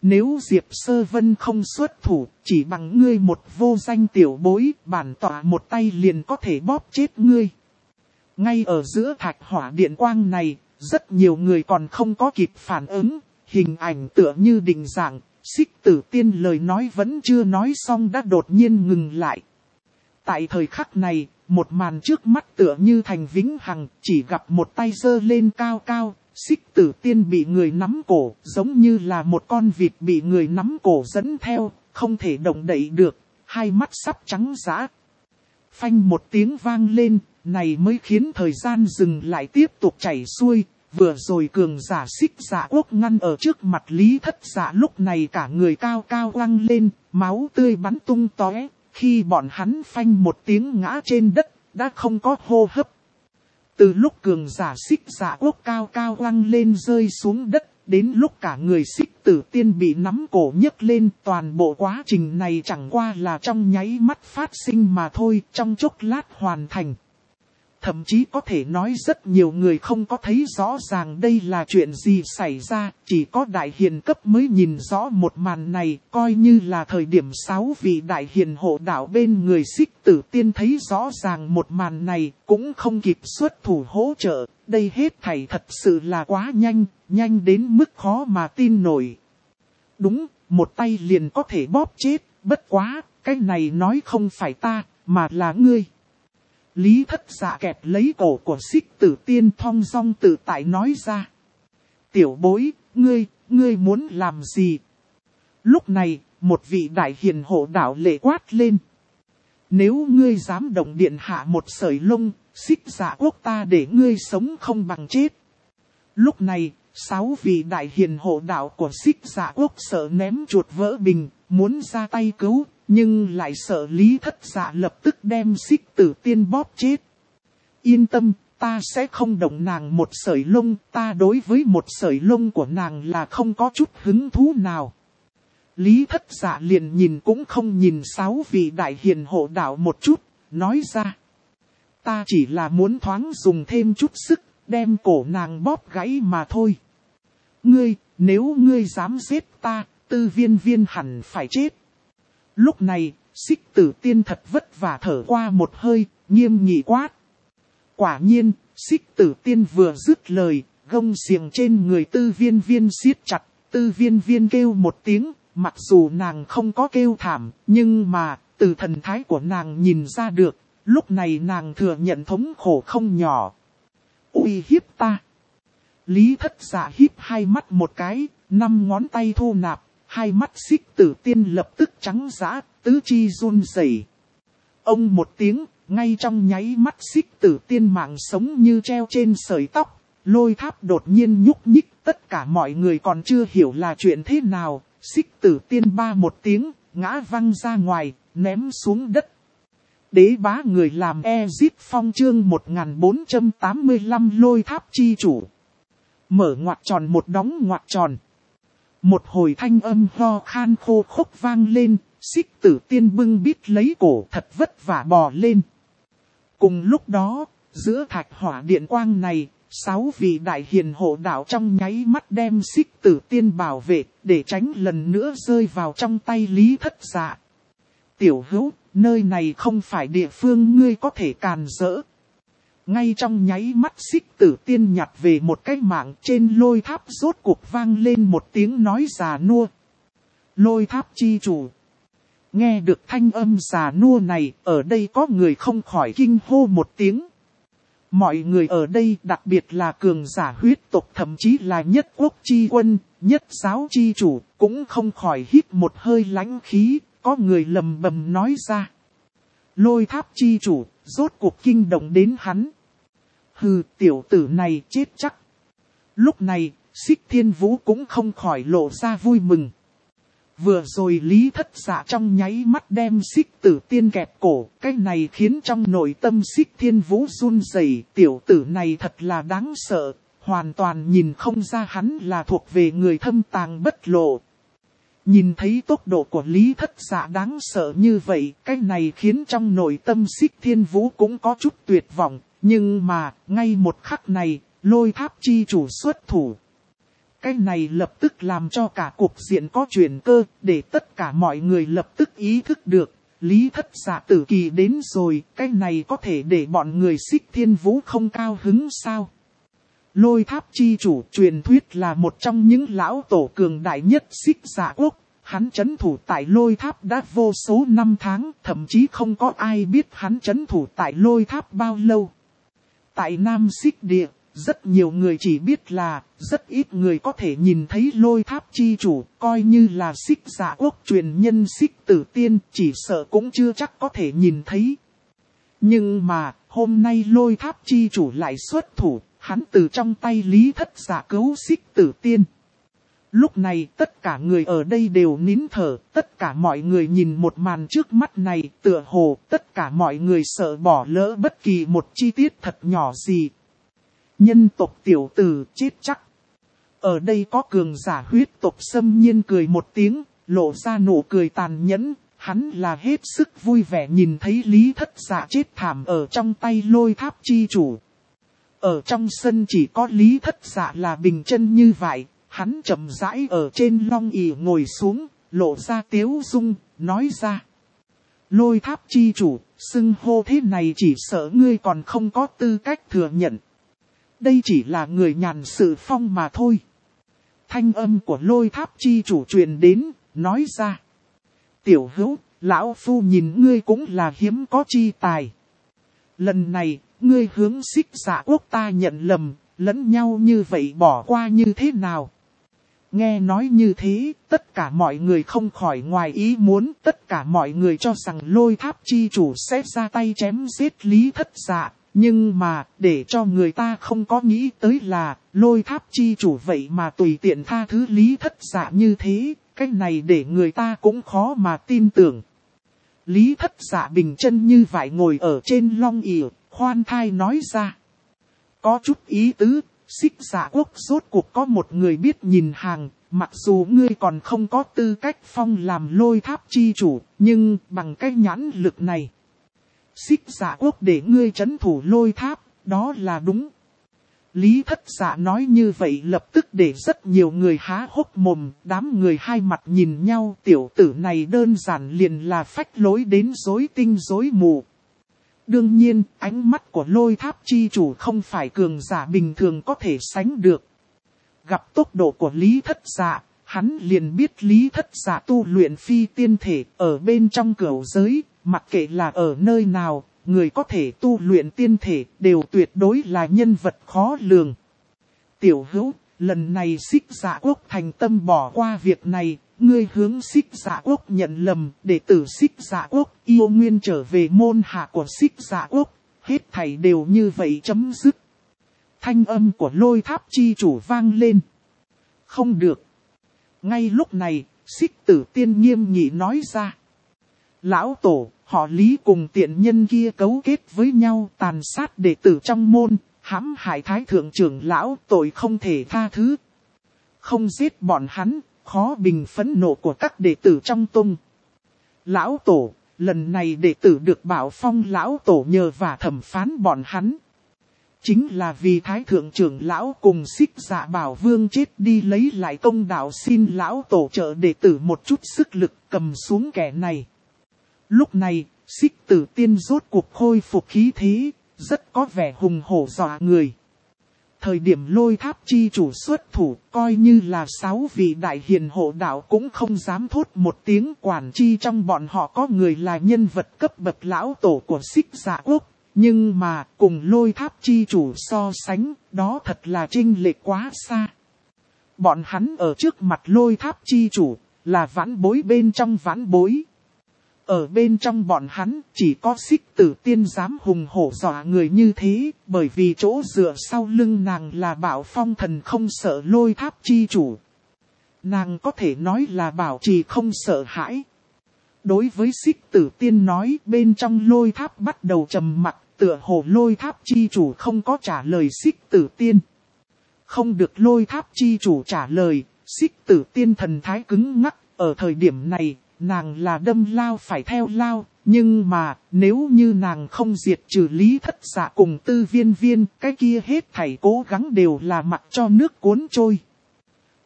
[SPEAKER 1] Nếu Diệp Sơ Vân không xuất thủ, chỉ bằng ngươi một vô danh tiểu bối, bản tọa một tay liền có thể bóp chết ngươi. Ngay ở giữa thạch hỏa điện quang này, rất nhiều người còn không có kịp phản ứng, hình ảnh tựa như định dạng, Xích Tử Tiên lời nói vẫn chưa nói xong đã đột nhiên ngừng lại. Tại thời khắc này, một màn trước mắt tựa như thành vĩnh hằng, chỉ gặp một tay giơ lên cao cao, Xích Tử Tiên bị người nắm cổ, giống như là một con vịt bị người nắm cổ dẫn theo, không thể động đậy được, hai mắt sắp trắng dã. Phanh một tiếng vang lên, này mới khiến thời gian dừng lại tiếp tục chảy xuôi. Vừa rồi cường giả Xích Dạ Quốc ngăn ở trước mặt Lý Thất Dạ, lúc này cả người cao cao quăng lên, máu tươi bắn tung tóe. Khi bọn hắn phanh một tiếng ngã trên đất, đã không có hô hấp. Từ lúc cường giả Xích Dạ Quốc cao cao quăng lên rơi xuống đất, đến lúc cả người Xích Tử Tiên bị nắm cổ nhấc lên, toàn bộ quá trình này chẳng qua là trong nháy mắt phát sinh mà thôi, trong chốc lát hoàn thành. Thậm chí có thể nói rất nhiều người không có thấy rõ ràng đây là chuyện gì xảy ra, chỉ có đại hiền cấp mới nhìn rõ một màn này, coi như là thời điểm 6 vị đại hiền hộ đạo bên người Xích Tử Tiên thấy rõ ràng một màn này, cũng không kịp xuất thủ hỗ trợ, đây hết thảy thật sự là quá nhanh, nhanh đến mức khó mà tin nổi. Đúng, một tay liền có thể bóp chết, bất quá, cái này nói không phải ta, mà là ngươi. Lý Thất Dạ kẹp lấy cổ của Xích Tử Tiên thong dong tự tại nói ra. Tiểu bối, ngươi muốn làm gì? Lúc này, một vị đại hiền hộ đạo lệ quát lên. Nếu ngươi dám động điện hạ một sợi lông, Xích Dạ Quốc ta để ngươi sống không bằng chết. Lúc này, 6 vị đại hiền hộ đạo của Xích Dạ Quốc sợ ném chuột vỡ bình, muốn ra tay cứu. Nhưng lại sợ Lý Thất Dạ lập tức đem Xích Tử Tiên bóp chết. Yên tâm, ta sẽ không động nàng một sợi lông, ta đối với một sợi lông của nàng là không có chút hứng thú nào. Lý Thất Dạ liền nhìn cũng không nhìn 6 vị đại hiền hộ đạo một chút, nói ra. Ta chỉ là muốn thoáng dùng thêm chút sức, đem cổ nàng bóp gãy mà thôi. Nếu ngươi dám giết ta, Tư Viên Viên hẳn phải chết. Lúc này, Xích Tử Tiên thật vất vả thở qua một hơi, nghiêm nghị quát. Quả nhiên, Xích Tử Tiên vừa dứt lời, gông xiềng trên người Tư Viên Viên siết chặt. Tư Viên Viên kêu một tiếng, mặc dù nàng không có kêu thảm, nhưng mà, từ thần thái của nàng nhìn ra được, lúc này nàng thừa nhận thống khổ không nhỏ. Uy hiếp ta. Lý Thất Dạ híp hai mắt một cái, 5 ngón tay thu nạp. Hai mắt Xích Tử Tiên lập tức trắng dã, tứ chi run rẩy. Ông một tiếng, ngay trong nháy mắt Xích Tử Tiên mạng sống như treo trên sợi tóc. Lôi tháp đột nhiên nhúc nhích, tất cả mọi người còn chưa hiểu là chuyện thế nào. Xích Tử Tiên ba một tiếng, ngã văng ra ngoài, ném xuống đất. Đế bá người làm Ezip Phong chương 1485 lôi tháp chi chủ. Mở ngoặc tròn một đóng ngoặc tròn. Một hồi thanh âm ho khan khô khốc vang lên, Xích Tử Tiên bưng bít lấy cổ thật vất vả bò lên. Cùng lúc đó, giữa thạch hỏa điện quang này, 6 vị đại hiền hộ đạo trong nháy mắt đem Xích Tử Tiên bảo vệ, để tránh lần nữa rơi vào trong tay Lý Thất Dạ. Tiểu hữu, nơi này không phải địa phương ngươi có thể càn rỡ. Ngay trong nháy mắt Xích Tử Tiên nhặt về một cái mạng, trên lôi tháp rốt cuộc vang lên một tiếng nói già nua. Lôi tháp chi chủ. Nghe được thanh âm già nua này, ở đây có người không khỏi kinh hô một tiếng. Mọi người ở đây, đặc biệt là cường giả huyết tộc, thậm chí là nhất quốc chi quân, nhất giáo chi chủ, cũng không khỏi hít một hơi lãnh khí, có người lầm bầm nói ra. Lôi tháp chi chủ, rốt cuộc kinh động đến hắn. Hừ, tiểu tử này chết chắc. Lúc này, Xích Thiên Vũ cũng không khỏi lộ ra vui mừng. Vừa rồi Lý Thất Dạ trong nháy mắt đem Xích Tử Tiên kẹp cổ, cái này khiến trong nội tâm Xích Thiên Vũ run rẩy. Tiểu tử này thật là đáng sợ, hoàn toàn nhìn không ra hắn là thuộc về người thâm tàng bất lộ. Nhìn thấy tốc độ của Lý Thất Dạ đáng sợ như vậy, cái này khiến trong nội tâm Xích Thiên Vũ cũng có chút tuyệt vọng. Nhưng mà, ngay một khắc này, lôi tháp chi chủ xuất thủ. Cái này lập tức làm cho cả cục diện có chuyển cơ, để tất cả mọi người lập tức ý thức được. Lý Thất Dạ tử kỳ đến rồi, cái này có thể để bọn người Xích Thiên Vũ không cao hứng sao? Lôi Tháp chi chủ truyền thuyết là một trong những lão tổ cường đại nhất Xích Dạ quốc. Hắn trấn thủ tại Lôi Tháp đã vô số năm tháng, thậm chí không có ai biết hắn trấn thủ tại Lôi Tháp bao lâu. Tại Nam Xích Địa, rất nhiều người chỉ biết là, rất ít người có thể nhìn thấy Lôi Tháp chi chủ, coi như là Xích Dạ quốc truyền nhân Xích Tử Tiên, chỉ sợ cũng chưa chắc có thể nhìn thấy. Nhưng mà, hôm nay Lôi Tháp chi chủ lại xuất thủ, hắn từ trong tay Lý Thất Dạ cứu Xích Tử Tiên. Lúc này tất cả người ở đây đều nín thở, tất cả mọi người nhìn một màn trước mắt này, tựa hồ tất cả mọi người sợ bỏ lỡ bất kỳ một chi tiết thật nhỏ gì. Nhân tộc tiểu tử chết chắc. Ở đây có cường giả huyết tộc Xâm Nhiên cười một tiếng, lộ ra nụ cười tàn nhẫn, hắn là hết sức vui vẻ nhìn thấy Lý Thất Dạ chết thảm ở trong tay Lôi Tháp chi chủ. Ở trong sân chỉ có Lý Thất Dạ là bình chân như vậy. Hắn chậm rãi ở trên long ỷ ngồi xuống, lộ ra tiếu dung, nói ra. Lôi Tháp chi chủ, xưng hô thế này chỉ sợ ngươi còn không có tư cách thừa nhận. Đây chỉ là người nhàn sự phong mà thôi. Thanh âm của Lôi Tháp chi chủ truyền đến, nói ra. Tiểu hữu, lão phu nhìn ngươi cũng là hiếm có chi tài. Lần này, ngươi hướng Xích Dạ quốc ta nhận lầm, lẫn nhau như vậy bỏ qua như thế nào? Nghe nói như thế, tất cả mọi người không khỏi ngoài ý muốn, tất cả mọi người cho rằng Lôi Tháp chi chủ sẽ ra tay chém giết Lý Thất Dạ. Nhưng mà, để cho người ta không có nghĩ tới là, Lôi Tháp chi chủ vậy mà tùy tiện tha thứ Lý Thất Dạ như thế, cái này để người ta cũng khó mà tin tưởng. Lý Thất Dạ bình chân như vậy ngồi ở trên long ỷ, khoan thai nói ra. Có chút ý tứ. Xích Dạ quốc rốt cuộc có một người biết nhìn hàng, mặc dù ngươi còn không có tư cách phong làm Lôi Tháp chi chủ, nhưng bằng cái nhãn lực này. Xích Dạ quốc để ngươi trấn thủ Lôi Tháp, đó là đúng. Lý Thất Dạ nói như vậy lập tức để rất nhiều người há hốc mồm, đám người hai mặt nhìn nhau, tiểu tử này đơn giản liền là phách lối đến rối tinh rối mù. Đương nhiên, ánh mắt của Lôi Tháp chi chủ không phải cường giả bình thường có thể sánh được. Gặp tốc độ của Lý Thất Dạ, hắn liền biết Lý Thất Dạ tu luyện phi tiên thể ở bên trong cửu giới, mặc kệ là ở nơi nào, người có thể tu luyện tiên thể đều tuyệt đối là nhân vật khó lường. Tiểu hữu, lần này Xích Dạ quốc thành tâm bỏ qua việc này. Ngươi hướng Xích Dạ quốc nhận lầm, đệ tử Xích Dạ quốc yêu nguyên trở về môn hạ của Xích Dạ quốc, hết thảy đều như vậy chấm dứt. Thanh âm của Lôi Tháp chi chủ vang lên. Không được. Ngay lúc này, Xích Tử Tiên nghiêm nghị nói ra. Lão tổ, họ Lý cùng tiện nhân kia cấu kết với nhau tàn sát đệ tử trong môn, hãm hại thái thượng trưởng lão, tội không thể tha thứ. Không giết bọn hắn. Khó bình phẫn nộ của các đệ tử trong tông. Lão tổ, lần này đệ tử được bảo phong lão tổ nhờ và thẩm phán bọn hắn. Chính là vì thái thượng trưởng lão cùng Xích Dạ bảo vương chết đi lấy lại công đạo, xin lão tổ trợ đệ tử một chút sức lực cầm xuống kẻ này. Lúc này, Xích Tử Tiên rốt cuộc khôi phục khí thế, rất có vẻ hùng hổ dọa người. Thời điểm Lôi Tháp chi chủ xuất thủ, coi như là 6 vị đại hiền hộ đạo cũng không dám thốt một tiếng, quản chi trong bọn họ có người là nhân vật cấp bậc lão tổ của Xích Dạ quốc. Nhưng mà cùng Lôi Tháp chi chủ so sánh, đó thật là chênh lệch quá xa. Bọn hắn ở trước mặt Lôi Tháp chi chủ, là vãn bối bên trong vãn bối. Ở bên trong bọn hắn, chỉ có Xích Tử Tiên dám hùng hổ dọa người như thế, bởi vì chỗ dựa sau lưng nàng là Bảo Phong thần không sợ Lôi Tháp chi chủ. Nàng có thể nói là bảo trì không sợ hãi. Đối với Xích Tử Tiên nói, bên trong Lôi Tháp bắt đầu trầm mặc, tựa hồ Lôi Tháp chi chủ không có trả lời Xích Tử Tiên. Không được Lôi Tháp chi chủ trả lời, Xích Tử Tiên thần thái cứng ngắc, ở thời điểm này. Nàng là đâm lao phải theo lao, nhưng mà nếu như nàng không diệt trừ Lý Thất Dạ cùng Tư Viên Viên, cái kia hết thảy cố gắng đều là mặc cho nước cuốn trôi.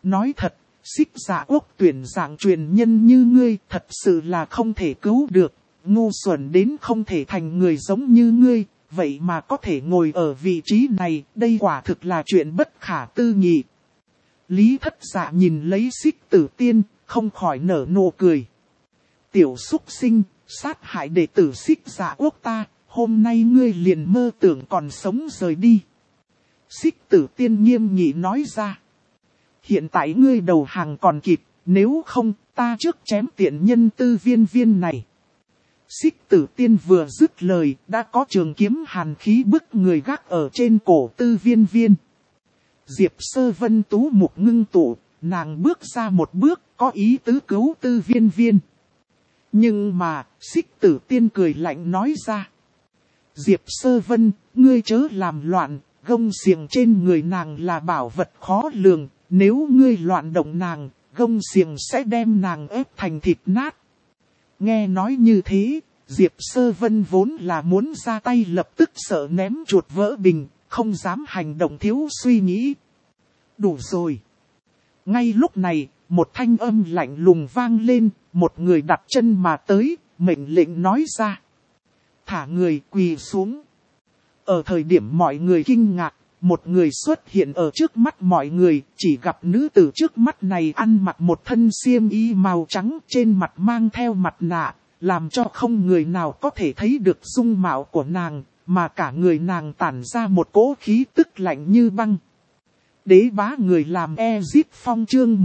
[SPEAKER 1] nói thật, Xích Dạ Quốc tuyển dạng truyền nhân như ngươi thật sự là không thể cứu được, ngu xuẩn đến không thể thành người giống như ngươi, vậy mà có thể ngồi ở vị trí này, đây quả thực là chuyện bất khả tư nghị. Lý Thất Dạ nhìn lấy Xích Tử Tiên, không khỏi nở nụ cười. Tiểu súc sinh, sát hại đệ tử Xích Dạ Quốc ta, hôm nay ngươi liền mơ tưởng còn sống rời đi. Xích Tử Tiên nghiêm nghị nói ra. Hiện tại ngươi đầu hàng còn kịp, nếu không ta trước chém tiện nhân Tư Viên Viên này. Xích Tử Tiên vừa dứt lời, đã có trường kiếm hàn khí bức người gác ở trên cổ Tư Viên Viên. Diệp Sơ Vân tú mục ngưng tụ, nàng bước ra một bước, có ý tứ cứu Tư Viên Viên. Nhưng mà, Xích Tử Tiên cười lạnh nói ra. Diệp Sơ Vân, ngươi chớ làm loạn, gông xiềng trên người nàng là bảo vật khó lường, nếu ngươi loạn động nàng, gông xiềng sẽ đem nàng ép thành thịt nát. Nghe nói như thế, Diệp Sơ Vân vốn là muốn ra tay lập tức sợ ném chuột vỡ bình, không dám hành động thiếu suy nghĩ. Đủ rồi. Ngay lúc này, một thanh âm lạnh lùng vang lên, một người đặt chân mà tới, mệnh lệnh nói ra. Thả người quỳ xuống. Ở thời điểm mọi người kinh ngạc, một người xuất hiện ở trước mắt mọi người, chỉ gặp nữ tử trước mắt này ăn mặc một thân xiêm y màu trắng, trên mặt mang theo mặt nạ, làm cho không người nào có thể thấy được dung mạo của nàng, mà cả người nàng tản ra một cỗ khí tức lạnh như băng. Đế bá người làm Ezic Phong chương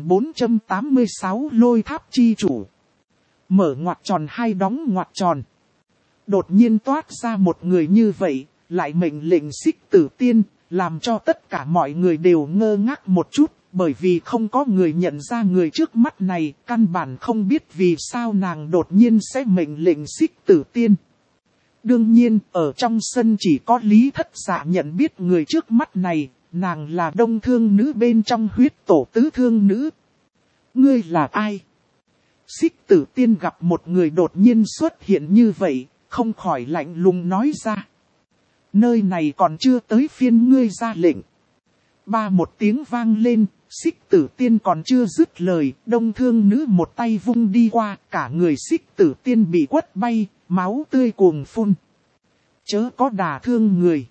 [SPEAKER 1] 1486 Lôi Tháp chi chủ. Mở ngoặc tròn hai đóng ngoặc tròn. Đột nhiên toát ra một người như vậy, lại mệnh lệnh Xích Tử Tiên, làm cho tất cả mọi người đều ngơ ngác một chút, bởi vì không có người nhận ra người trước mắt này, căn bản không biết vì sao nàng đột nhiên sẽ mệnh lệnh Xích Tử Tiên. Đương nhiên, ở trong sân chỉ có Lý Thất Dạ nhận biết người trước mắt này, nàng là Đông Thương Nữ bên trong huyết tổ tứ thương nữ. Ngươi là ai? Xích Tử Tiên gặp một người đột nhiên xuất hiện như vậy, không khỏi lạnh lùng nói ra. Nơi này còn chưa tới phiên ngươi ra lệnh. Ba một tiếng vang lên, Xích Tử Tiên còn chưa dứt lời, Đông Thương Nữ một tay vung đi qua, cả người Xích Tử Tiên bị quất bay, máu tươi cuồng phun. Chớ có đả thương người.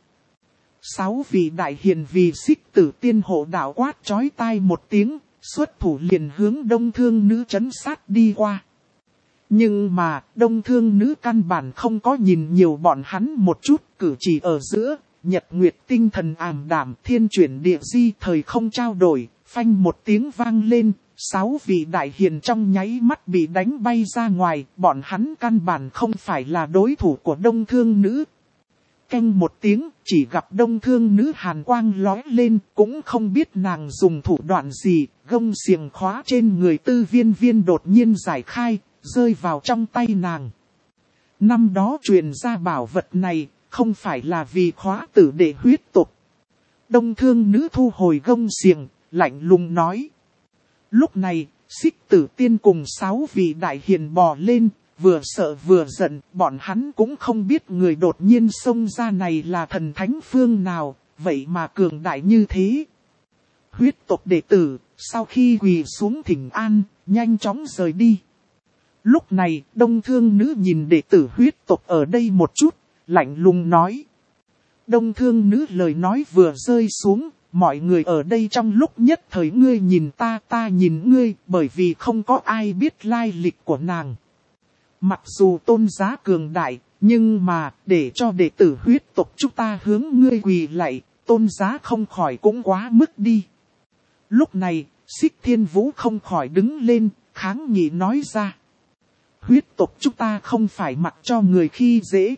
[SPEAKER 1] 6 vị đại hiền vì Xích Tử Tiên hộ đạo quát chói tai một tiếng, xuất thủ liền hướng Đông Thương Nữ trấn sát đi qua. Nhưng mà, Đông Thương Nữ căn bản không có nhìn nhiều bọn hắn một chút, cử chỉ ở giữa, nhật nguyệt tinh thần ảm đạm, thiên chuyển địa di thời không trao đổi, phanh một tiếng vang lên, 6 vị đại hiền trong nháy mắt bị đánh bay ra ngoài, bọn hắn căn bản không phải là đối thủ của Đông Thương Nữ. Canh một tiếng, chỉ gặp Đông Thương Nữ hàn quang lóe lên, cũng không biết nàng dùng thủ đoạn gì, gông xiềng khóa trên người Tư Viên Viên đột nhiên giải khai, rơi vào trong tay nàng. Năm đó truyền ra bảo vật này, không phải là vì khóa tử để huyết tục. Đông Thương Nữ thu hồi gông xiềng, lạnh lùng nói. Lúc này, Xích Tử Tiên cùng 6 vị đại hiền bò lên, vừa sợ vừa giận, bọn hắn cũng không biết người đột nhiên xông ra này là thần thánh phương nào, vậy mà cường đại như thế. Huyết tộc đệ tử, sau khi quỳ xuống thỉnh an, nhanh chóng rời đi. Lúc này, Đông Thương Nữ nhìn đệ tử huyết tộc ở đây một chút, lạnh lùng nói. Đông Thương Nữ lời nói vừa rơi xuống, mọi người ở đây trong lúc nhất thời ngươi nhìn ta, ta nhìn ngươi, bởi vì không có ai biết lai lịch của nàng. Mặc dù tôn giá cường đại, nhưng mà, để cho đệ tử huyết tộc chúng ta hướng ngươi quỳ lạy, tôn giá không khỏi cũng quá mức đi. Lúc này, Xích Thiên Vũ không khỏi đứng lên, kháng nghị nói ra. Huyết tộc chúng ta không phải mặc cho người khi dễ.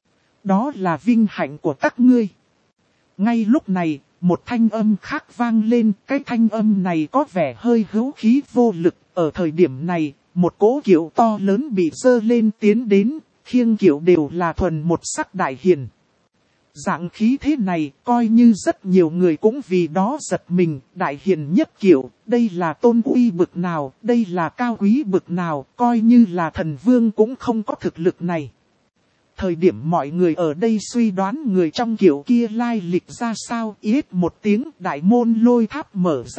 [SPEAKER 1] Đó là vinh hạnh của các ngươi. Ngay lúc này, một thanh âm khác vang lên, cái thanh âm này có vẻ hơi hữu khí vô lực. Ở thời điểm này, một cỗ kiệu to lớn bị dơ lên tiến đến, khiêng kiệu đều là thuần một sắc đại hiền. Dạng khí thế này, coi như rất nhiều người cũng vì đó giật mình, đại hiền nhất kiệu, đây là tôn uy bực nào, đây là cao quý bực nào, coi như là thần vương cũng không có thực lực này. Thời điểm mọi người ở đây suy đoán người trong kiệu kia lai lịch ra sao, yết một tiếng đại môn lôi tháp mở ra,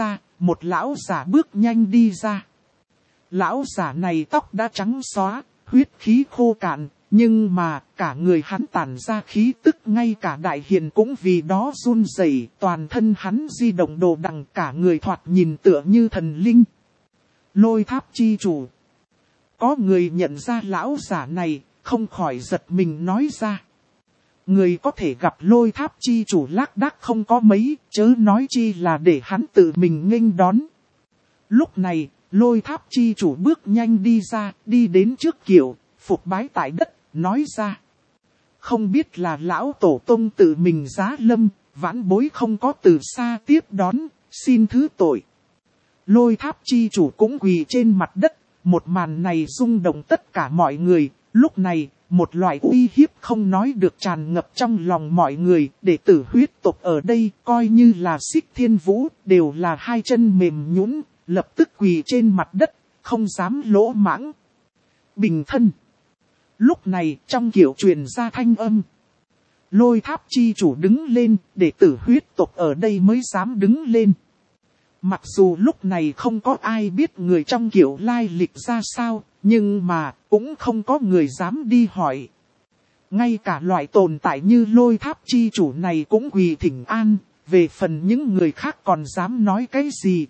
[SPEAKER 1] một lão giả bước nhanh đi ra. Lão giả này tóc đã trắng xóa, huyết khí khô cạn, nhưng mà cả người hắn tản ra khí tức, ngay cả đại hiền cũng vì đó run rẩy, toàn thân hắn di động đồ đằng, cả người thoạt nhìn tựa như thần linh. Lôi Tháp chi chủ. Có người nhận ra lão giả này, không khỏi giật mình nói ra. Người có thể gặp Lôi Tháp chi chủ lác đác không có mấy, chớ nói chi là để hắn tự mình nghênh đón. Lúc này, Lôi Tháp chi chủ bước nhanh đi ra, đi đến trước kiệu, phục bái tại đất, nói ra. Không biết là lão tổ tông tự mình giá lâm, vãn bối không có từ xa tiếp đón, xin thứ tội. Lôi Tháp chi chủ cũng quỳ trên mặt đất, một màn này rung động tất cả mọi người. Lúc này, một loại uy hiếp không nói được tràn ngập trong lòng mọi người, đệ tử huyết tộc ở đây coi như là Xích Thiên Vũ, đều là hai chân mềm nhũn, lập tức quỳ trên mặt đất, không dám lỗ mãng. Bình thân. Lúc này trong kiệu truyền ra thanh âm. Lôi Tháp chi chủ đứng lên, đệ tử huyết tộc ở đây mới dám đứng lên. Mặc dù lúc này không có ai biết người trong kiệu lai lịch ra sao, nhưng mà cũng không có người dám đi hỏi. Ngay cả loại tồn tại như Lôi Tháp chi chủ này cũng quỳ thỉnh an, về phần những người khác còn dám nói cái gì.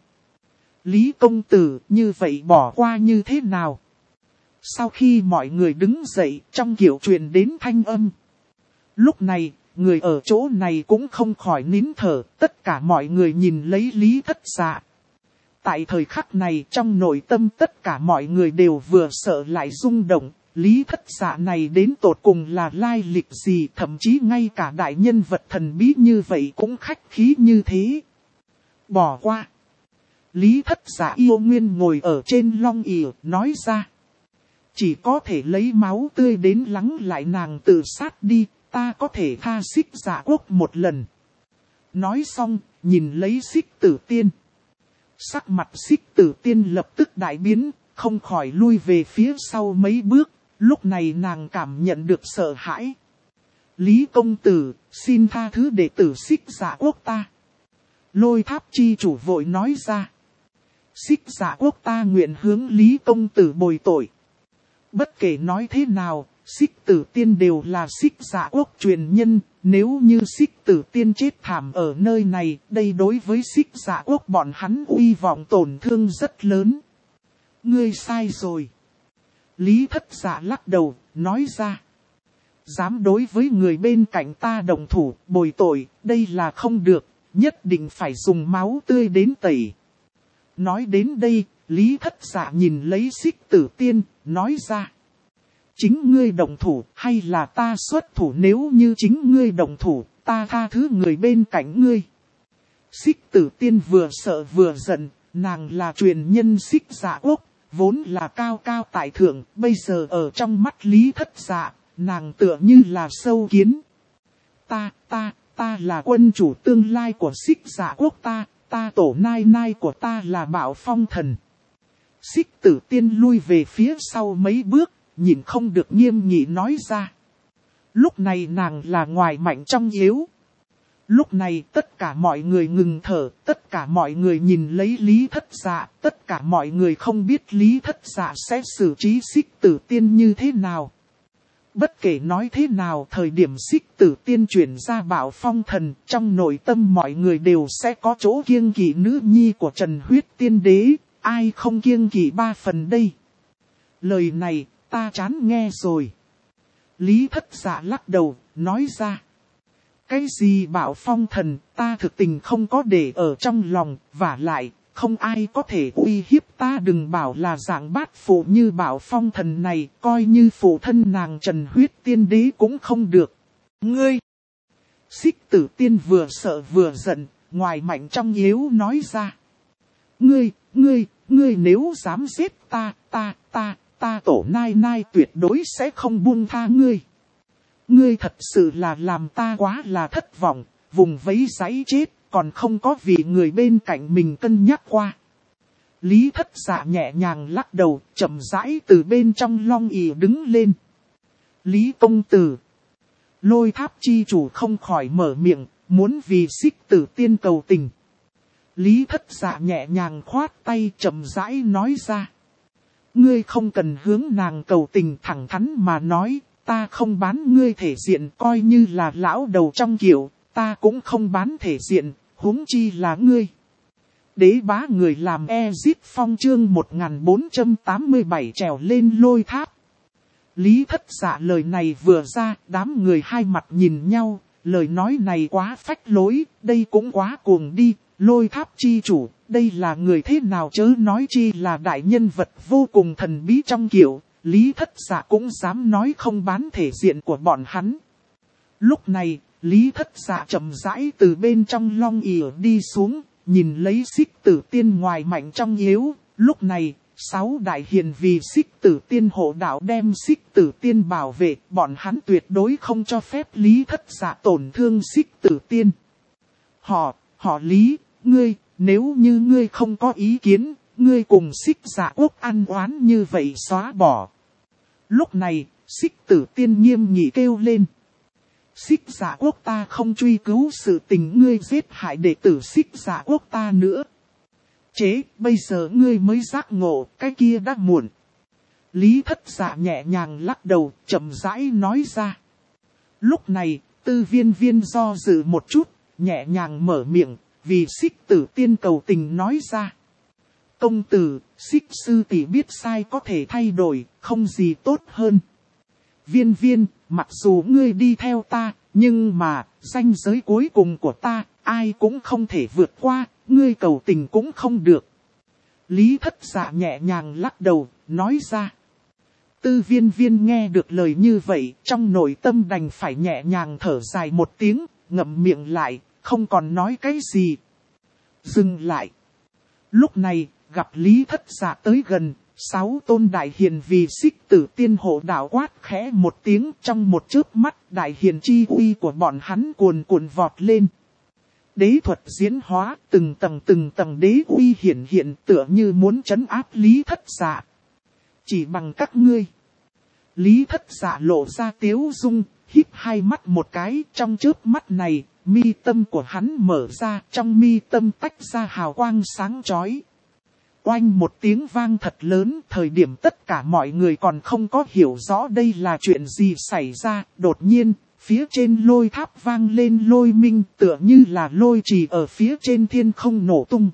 [SPEAKER 1] Lý công tử như vậy bỏ qua như thế nào? Sau khi mọi người đứng dậy, trong kiệu truyền đến thanh âm. Lúc này, người ở chỗ này cũng không khỏi nín thở, tất cả mọi người nhìn lấy Lý Thất Dạ. Tại thời khắc này, trong nội tâm tất cả mọi người đều vừa sợ lại rung động, Lý Thất Dạ này đến tột cùng là lai lịch gì, thậm chí ngay cả đại nhân vật thần bí như vậy cũng khách khí như thế. Bỏ qua. Lý Thất Dạ yêu nguyên ngồi ở trên long ỷ nói ra. Chỉ có thể lấy máu tươi đến lắng lại nàng tự sát đi, ta có thể tha Xích Dạ Quốc một lần. Nói xong, nhìn lấy Xích Tử Tiên. Sắc mặt Xích Tử Tiên lập tức đại biến, không khỏi lui về phía sau mấy bước, lúc này nàng cảm nhận được sợ hãi. Lý công tử, xin tha thứ đệ tử Xích Dạ Quốc ta. Lôi Tháp chi chủ vội nói ra. Xích Dạ Quốc ta nguyện hướng Lý công tử bồi tội. Bất kể nói thế nào, Xích Tử Tiên đều là Xích Dạ Quốc truyền nhân, nếu như Xích Tử Tiên chết thảm ở nơi này, đây đối với Xích Dạ Quốc bọn hắn uy vọng tổn thương rất lớn. Ngươi sai rồi. Lý Thất Dạ lắc đầu, nói ra. Dám đối với người bên cạnh ta đồng thủ, bồi tội, đây là không được, nhất định phải dùng máu tươi đến tẩy. Nói đến đây, Lý Thất Dạ nhìn lấy Xích Tử Tiên, nói ra. Chính ngươi đồng thủ hay là ta xuất thủ, nếu như chính ngươi đồng thủ, ta tha thứ người bên cạnh ngươi. Xích Tử Tiên vừa sợ vừa giận, nàng là truyền nhân Xích Dạ Quốc, vốn là cao cao tại thượng, bây giờ ở trong mắt Lý Thất Dạ, nàng tựa như là sâu kiến. Ta là quân chủ tương lai của Xích Dạ Quốc ta tổ nai nai của ta là Bạo Phong Thần. Xích Tử Tiên lui về phía sau mấy bước, nhìn không được nghiêm nghị nói ra. Lúc này nàng là ngoài mạnh trong yếu. Lúc này tất cả mọi người ngừng thở, tất cả mọi người nhìn lấy Lý Thất Dạ, tất cả mọi người không biết Lý Thất Dạ sẽ xử trí Xích Tử Tiên như thế nào. Bất kể nói thế nào, thời điểm Xích Tử Tiên chuyển ra Bạo Phong Thần, trong nội tâm mọi người đều sẽ có chỗ kiêng kỵ nữ nhi của Trần Huyết Tiên Đế, ai không kiêng kỵ 3 phần đây. Lời này, ta chán nghe rồi. Lý Thất Dạ lắc đầu, nói ra. Cái gì Bạo Phong Thần, ta thực tình không có để ở trong lòng, vả lại, không ai có thể uy hiếp ta, đừng bảo là dạng bát phụ như Bạo Phong Thần này, coi như phụ thân nàng Trần Huyết Tiên Đế cũng không được. Ngươi! Xích Tử Tiên vừa sợ vừa giận, ngoài mạnh trong yếu nói ra. Ngươi nếu dám giết ta tổ nai nai tuyệt đối sẽ không buông tha ngươi. Ngươi thật sự là làm ta quá là thất vọng, vùng vẫy giấy chết, còn không có vì người bên cạnh mình cân nhắc qua. Lý Thất Dạ nhẹ nhàng lắc đầu, chậm rãi từ bên trong long ỷ đứng lên. Lý công tử. Lôi Tháp chi chủ không khỏi mở miệng, muốn vì Xích Tử Tiên cầu tình. Lý Thất Dạ nhẹ nhàng khoát tay chậm rãi nói ra. Ngươi không cần hướng nàng cầu tình, thẳng thắn mà nói, ta không bán ngươi thể diện, coi như là lão đầu trong kiệu, ta cũng không bán thể diện, huống chi là ngươi. Đế bá người làm Ezit Phong chương 1487 trèo lên lôi tháp. Lý Thất Dạ lời này vừa ra, đám người hai mặt nhìn nhau, lời nói này quá phách lối, đây cũng quá cuồng đi, lôi tháp chi chủ, đây là người thế nào chớ nói chi là đại nhân vật vô cùng thần bí trong kiệu, Lý Thất Dạ cũng dám nói không bán thể diện của bọn hắn. Lúc này, Lý Thất Dạ chậm rãi từ bên trong long ỉa đi xuống, nhìn lấy Xích Tử Tiên ngoài mạnh trong yếu, lúc này, 6 đại hiền vì Xích Tử Tiên hộ đạo đem Xích Tử Tiên bảo vệ, bọn hắn tuyệt đối không cho phép Lý Thất Dạ tổn thương Xích Tử Tiên. Họ Lý, ngươi, nếu như ngươi không có ý kiến, ngươi cùng Xích Dạ Quốc ăn oán như vậy xóa bỏ. Lúc này, Xích Tử Tiên nghiêm nghị kêu lên. Xích Dạ Quốc ta không truy cứu sự tình ngươi giết hại đệ tử Xích Dạ Quốc ta nữa. Chế, bây giờ ngươi mới giác ngộ, cái kia đã muộn. Lý Thất Dạ nhẹ nhàng lắc đầu, chậm rãi nói ra. Lúc này, Tư Viên Viên do dự một chút, nhẹ nhàng mở miệng, vì Xích Tử Tiên cầu tình nói ra. Công tử, Xích sư tỷ biết sai có thể thay đổi, không gì tốt hơn. Viên Viên, mặc dù ngươi đi theo ta, nhưng mà, ranh giới cuối cùng của ta, ai cũng không thể vượt qua, ngươi cầu tình cũng không được. Lý Thất Dạ nhẹ nhàng lắc đầu, nói ra. Tư Viên Viên nghe được lời như vậy, trong nội tâm đành phải nhẹ nhàng thở dài một tiếng, ngậm miệng lại, không còn nói cái gì. Dừng lại. Lúc này, gặp Lý Thất Dạ tới gần, 6 tôn đại hiền vì Xích Tử Tiên hộ đạo quát khẽ một tiếng, trong một chớp mắt đại hiền chi uy của bọn hắn cuồn cuộn vọt lên. Đế thuật diễn hóa, từng tầng đế uy hiển hiện tựa như muốn trấn áp Lý Thất Dạ. Chỉ bằng các ngươi. Lý Thất Dạ lộ ra tiếu dung, híp hai mắt một cái, trong chớp mắt này, mi tâm của hắn mở ra, trong mi tâm tách ra hào quang sáng chói. Oanh một tiếng vang thật lớn, thời điểm tất cả mọi người còn không có hiểu rõ đây là chuyện gì xảy ra, đột nhiên, phía trên lôi tháp vang lên lôi minh, tựa như là lôi trì ở phía trên thiên không nổ tung.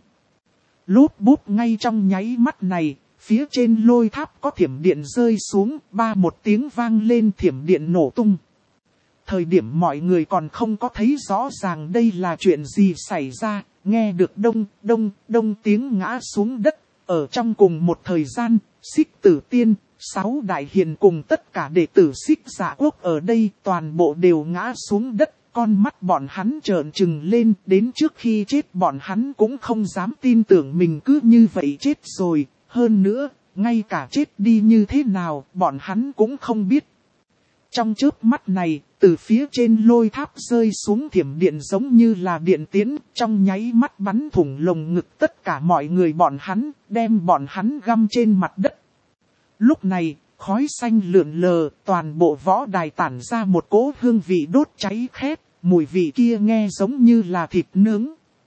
[SPEAKER 1] Lốp bút ngay trong nháy mắt này, phía trên lôi tháp có thiểm điện rơi xuống, một tiếng vang lên thiểm điện nổ tung. Thời điểm mọi người còn không có thấy rõ ràng đây là chuyện gì xảy ra, nghe được đông tiếng ngã xuống đất, ở trong cùng một thời gian, Xích Tử Tiên, 6 đại hiền cùng tất cả đệ tử Xích Dạ Quốc ở đây toàn bộ đều ngã xuống đất, con mắt bọn hắn trợn trừng lên, đến trước khi chết bọn hắn cũng không dám tin tưởng mình cứ như vậy chết rồi, hơn nữa, ngay cả chết đi như thế nào, bọn hắn cũng không biết. Trong chớp mắt này, từ phía trên lôi tháp rơi xuống thiểm điện giống như là điện tiễn, trong nháy mắt bắn thủng lồng ngực tất cả mọi người bọn hắn, đem bọn hắn găm trên mặt đất. Lúc này, khói xanh lượn lờ, toàn bộ võ đài tản ra một cỗ hương vị đốt cháy khét, mùi vị kia nghe giống như là thịt nướng.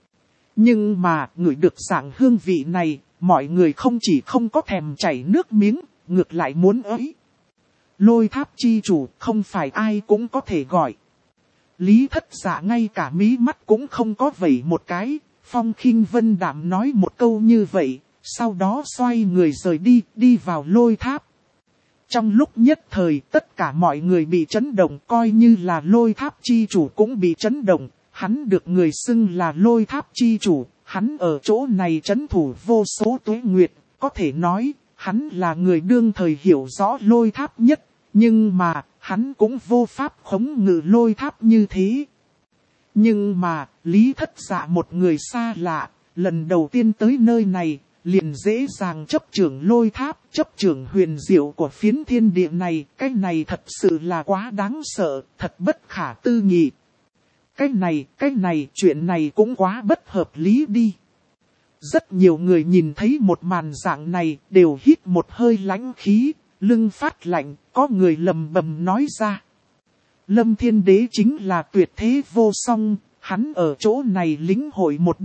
[SPEAKER 1] Nhưng mà, ngửi được dạng hương vị này, mọi người không chỉ không có thèm chảy nước miếng, ngược lại muốn ới. Lôi tháp chi chủ không phải ai cũng có thể gọi. Lý Thất Dạ ngay cả mí mắt cũng không có vẩy một cái, Phong Khinh Vân Đạm nói một câu như vậy, sau đó xoay người rời đi vào lôi tháp. Trong lúc nhất thời tất cả mọi người bị chấn động, coi như là lôi tháp chi chủ cũng bị chấn động, hắn được người xưng là lôi tháp chi chủ, hắn ở chỗ này trấn thủ vô số tuế nguyệt, có thể nói, hắn là người đương thời hiểu rõ lôi tháp nhất, nhưng mà, hắn cũng vô pháp khống ngự lôi tháp như thế. Nhưng mà, Lý Thất Dạ một người xa lạ, lần đầu tiên tới nơi này, liền dễ dàng chấp trưởng lôi tháp, chấp trưởng huyền diệu của phiến thiên địa này, cái này thật sự là quá đáng sợ, thật bất khả tư nghị. Cái này, chuyện này cũng quá bất hợp lý đi. Rất nhiều người nhìn thấy một màn dạng này, đều hít một hơi lãnh khí, lưng phát lạnh, có người lầm bầm nói ra. Lâm Thiên Đế chính là tuyệt thế vô song, hắn ở chỗ này lĩnh hội một đêm,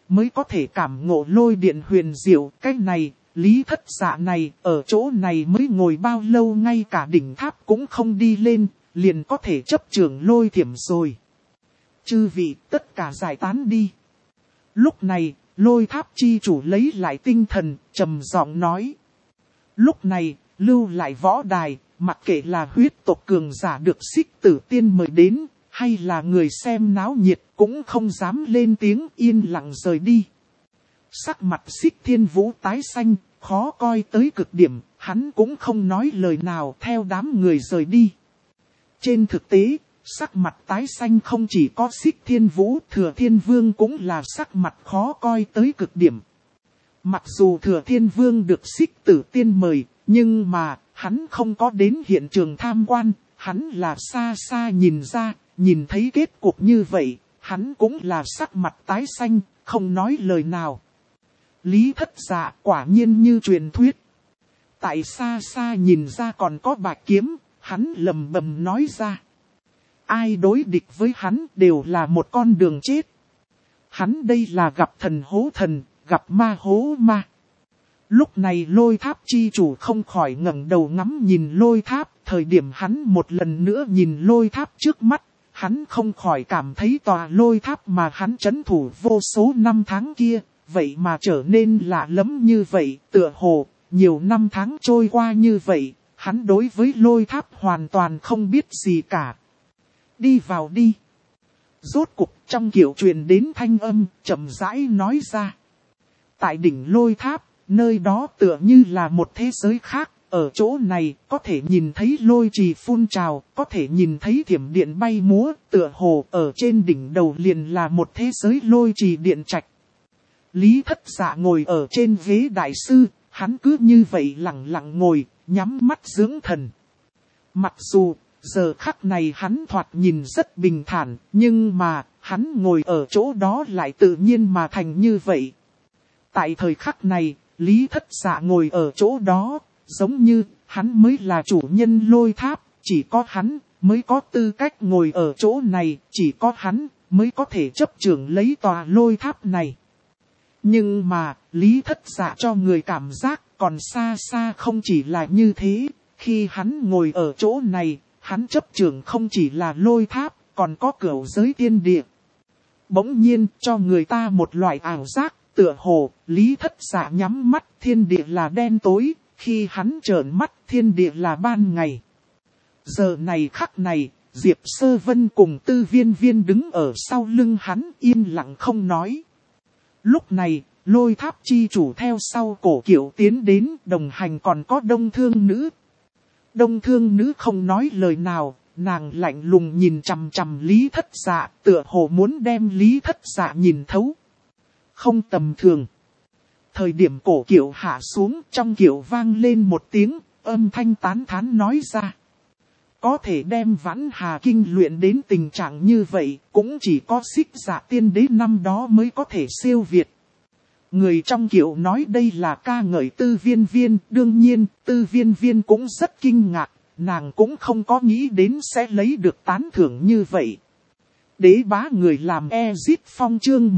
[SPEAKER 1] mới có thể cảm ngộ lôi điện huyền diệu. Cái này, Lý Thất Dạ này, ở chỗ này mới ngồi bao lâu ngay cả đỉnh tháp cũng không đi lên, liền có thể chấp trưởng lôi thiểm rồi. Chư vị tất cả giải tán đi. Lúc này, lôi tháp chi chủ lấy lại tinh thần, trầm giọng nói. Lúc này, lưu lại võ đài, mặc kệ là huyết tộc cường giả được Xích Tử Tiên mời đến, hay là người xem náo nhiệt cũng không dám lên tiếng, yên lặng rời đi. Sắc mặt Xích Thiên Vũ tái xanh, khó coi tới cực điểm, hắn cũng không nói lời nào theo đám người rời đi. Trên thực tế, sắc mặt tái xanh không chỉ có Xích Thiên Vũ, Thừa Thiên Vương cũng là sắc mặt khó coi tới cực điểm. Mặc dù Thừa Thiên Vương được Xích Tử Tiên mời, nhưng mà hắn không có đến hiện trường tham quan, hắn là xa xa nhìn ra, nhìn thấy kết cục như vậy, hắn cũng là sắc mặt tái xanh, không nói lời nào. Lý Thất Dạ quả nhiên như truyền thuyết. Tại xa xa nhìn ra còn có bạch kiếm, hắn lầm bầm nói ra. Ai đối địch với hắn đều là một con đường chết. Hắn đây là gặp thần hố thần, gặp ma hố ma. Lúc này lôi tháp chi chủ không khỏi ngẩng đầu ngắm nhìn lôi tháp, thời điểm hắn một lần nữa nhìn lôi tháp trước mắt, hắn không khỏi cảm thấy tòa lôi tháp mà hắn trấn thủ vô số năm tháng kia, vậy mà trở nên lạ lẫm như vậy, tựa hồ, nhiều năm tháng trôi qua như vậy, hắn đối với lôi tháp hoàn toàn không biết gì cả. Đi vào đi. Rốt cục trong kiểu truyền đến thanh âm, chậm rãi nói ra. Tại đỉnh lôi tháp, nơi đó tựa như là một thế giới khác, ở chỗ này có thể nhìn thấy lôi trì phun trào, có thể nhìn thấy thiểm điện bay múa, tựa hồ ở trên đỉnh đầu liền là một thế giới lôi trì điện trạch. Lý Thất Dạ ngồi ở trên ghế đại sư, hắn cứ như vậy lặng lặng ngồi, nhắm mắt dưỡng thần. Mặc dù, giờ khắc này hắn thoạt nhìn rất bình thản, nhưng mà, hắn ngồi ở chỗ đó lại tự nhiên mà thành như vậy. Tại thời khắc này, Lý Thất Dạ ngồi ở chỗ đó, giống như, hắn mới là chủ nhân lôi tháp, chỉ có hắn mới có tư cách ngồi ở chỗ này, chỉ có hắn mới có thể chấp trưởng lấy tòa lôi tháp này. Nhưng mà, Lý Thất Dạ cho người cảm giác còn xa xa không chỉ là như thế, khi hắn ngồi ở chỗ này, hắn chấp trưởng không chỉ là lôi tháp, còn có cửu giới tiên địa. Bỗng nhiên cho người ta một loại ảo giác, tựa hồ, Lý Thất Dạ nhắm mắt thiên địa là đen tối, khi hắn trợn mắt thiên địa là ban ngày. Giờ này khắc này, Diệp Sơ Vân cùng Tư Viên Viên đứng ở sau lưng hắn yên lặng không nói. Lúc này, lôi tháp chi chủ theo sau cổ Kiệu tiến đến, đồng hành còn có Đông Thương Nữ. Đông Thương Nữ không nói lời nào, nàng lạnh lùng nhìn chằm chằm Lý Thất Dạ, tựa hồ muốn đem Lý Thất Dạ nhìn thấu. Không tầm thường. Thời điểm cổ Kiệu hạ xuống, trong kiệu vang lên một tiếng, âm thanh tán thán nói ra. Có thể đem Vãn Hà Kinh luyện đến tình trạng như vậy, cũng chỉ có Xích Dạ Tiên Đế năm đó mới có thể siêu việt. Người trong kiệu nói đây là ca ngợi Tư Viên Viên, đương nhiên, Tư Viên Viên cũng rất kinh ngạc, nàng cũng không có nghĩ đến sẽ lấy được tán thưởng như vậy. Đế bá người làm Ezit Phong chương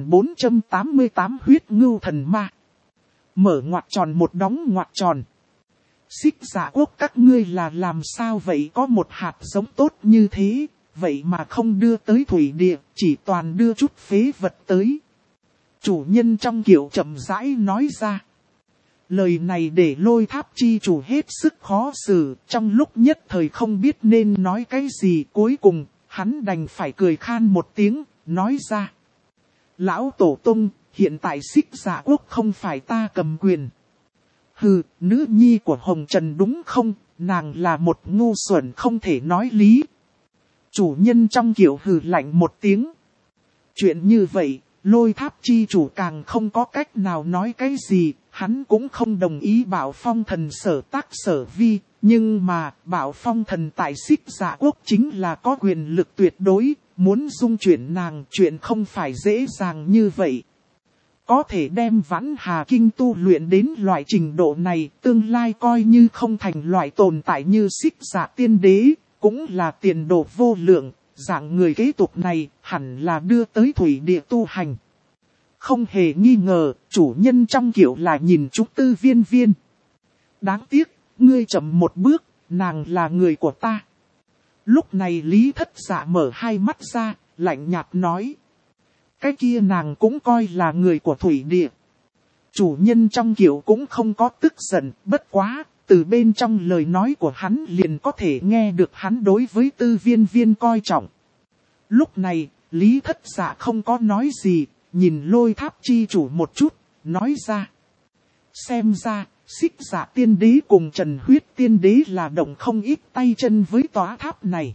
[SPEAKER 1] 1488 huyết ngưu thần ma. Mở ngoặc tròn một đóng ngoặc tròn. Xích Dạ Quốc các ngươi là làm sao vậy, có một hạt giống tốt như thế, vậy mà không đưa tới thủy địa, chỉ toàn đưa chút phế vật tới. Chủ nhân trong kiệu chậm rãi nói ra. Lời này để lôi tháp chi chủ hết sức khó xử, trong lúc nhất thời không biết nên nói cái gì, cuối cùng, hắn đành phải cười khan một tiếng, nói ra. Lão Tổ Tông, hiện tại Xích Dạ Quốc không phải ta cầm quyền. Hừ, nữ nhi của Hồng Trần đúng không, nàng là một ngu xuẩn không thể nói lý. Chủ nhân trong kiệu hừ lạnh một tiếng. Chuyện như vậy, lôi tháp chi chủ càng không có cách nào nói cái gì, hắn cũng không đồng ý Bảo Phong Thần sở tác sở vi, nhưng mà Bảo Phong Thần tại Xích Dạ Quốc chính là có quyền lực tuyệt đối, muốn dung chuyển nàng chuyện không phải dễ dàng như vậy. Có thể đem Vãn Hà Kinh tu luyện đến loại trình độ này, tương lai coi như không thành loại tồn tại như Xích Dạ Tiên Đế, cũng là tiền đồ vô lượng, dạng người kế tục này hẳn là đưa tới thủy địa tu hành. Không hề nghi ngờ, chủ nhân trong kiệu là nhìn chúng Tư Viên Viên. Đáng tiếc, ngươi chậm một bước, nàng là người của ta. Lúc này Lý Thất Dạ mở hai mắt ra, lạnh nhạt nói. Cái kia nàng cũng coi là người của thủy địa. Chủ nhân trong kiệu cũng không có tức giận, bất quá, từ bên trong lời nói của hắn liền có thể nghe được hắn đối với Tư Viên Viên coi trọng. Lúc này, Lý Thất Dạ không có nói gì, nhìn Lôi Tháp chi chủ một chút, nói ra. Xem ra, Xích Dạ tiên đế cùng Trần Huyết tiên đế là động không ít tay chân với tòa tháp này.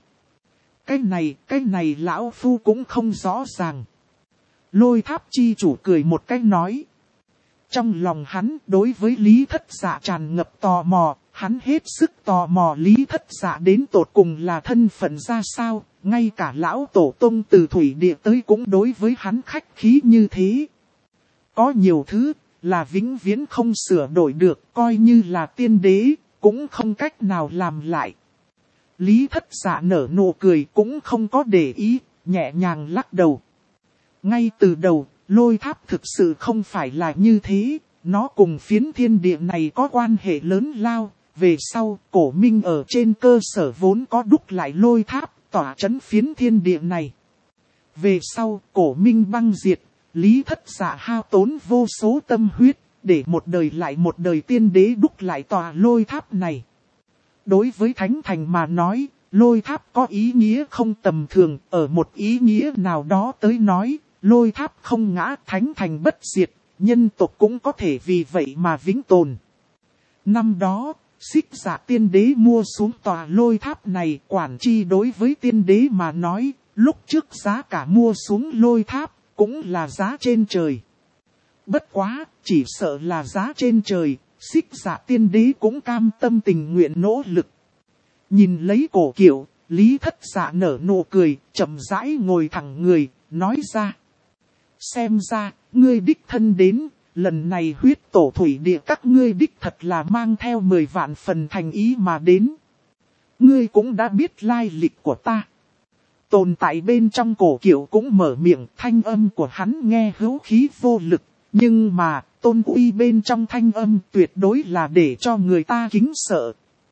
[SPEAKER 1] Cái này lão phu cũng không rõ ràng. Lôi Tháp chi chủ cười một cái nói. Trong lòng hắn đối với Lý Thất Dạ tràn ngập tò mò, hắn hết sức tò mò Lý Thất Dạ đến tột cùng là thân phận ra sao, ngay cả lão tổ tông từ thủy địa tới cũng đối với hắn khách khí như thế. Có nhiều thứ là vĩnh viễn không sửa đổi được, coi như là tiên đế, cũng không cách nào làm lại. Lý Thất Dạ nở nụ cười cũng không có để ý, nhẹ nhàng lắc đầu. Ngay từ đầu, Lôi Tháp thực sự không phải là như thế, nó cùng phiến thiên địa này có quan hệ lớn lao. Về sau, Cổ Minh ở trên cơ sở vốn có đúc lại Lôi Tháp, tỏa trấn phiến thiên địa này. Về sau, Cổ Minh băng diệt, Lý Thất Dạ hao tốn vô số tâm huyết, để một đời lại một đời tiên đế đúc lại tòa Lôi Tháp này. Đối với Thánh Thành mà nói, Lôi Tháp có ý nghĩa không tầm thường, ở một ý nghĩa nào đó tới nói, Lôi Tháp không ngã, Thánh Thành bất diệt, nhân tộc cũng có thể vì vậy mà vĩnh tồn. Năm đó, Xích Dạ tiên đế mua xuống tòa Lôi Tháp này, quản chi đối với tiên đế mà nói, lúc trước giá cả mua xuống Lôi Tháp, cũng là giá trên trời. Bất quá, chỉ sợ là giá trên trời, Xích Dạ tiên đế cũng cam tâm tình nguyện nỗ lực. Nhìn lấy cổ kiệu, Lý Thất Dạ nở nụ cười, chậm rãi ngồi thẳng người, nói ra. Xem ra, ngươi đích thân đến, lần này huyết tổ thủy địa các ngươi đích thật là mang theo 10 vạn phần thành ý mà đến. Ngươi cũng đã biết lai lịch của ta. Tồn tại bên trong cổ kiệu cũng mở miệng, thanh âm của hắn nghe hữu khí vô lực, nhưng mà tôn uy bên trong thanh âm tuyệt đối là để cho người ta kính sợ.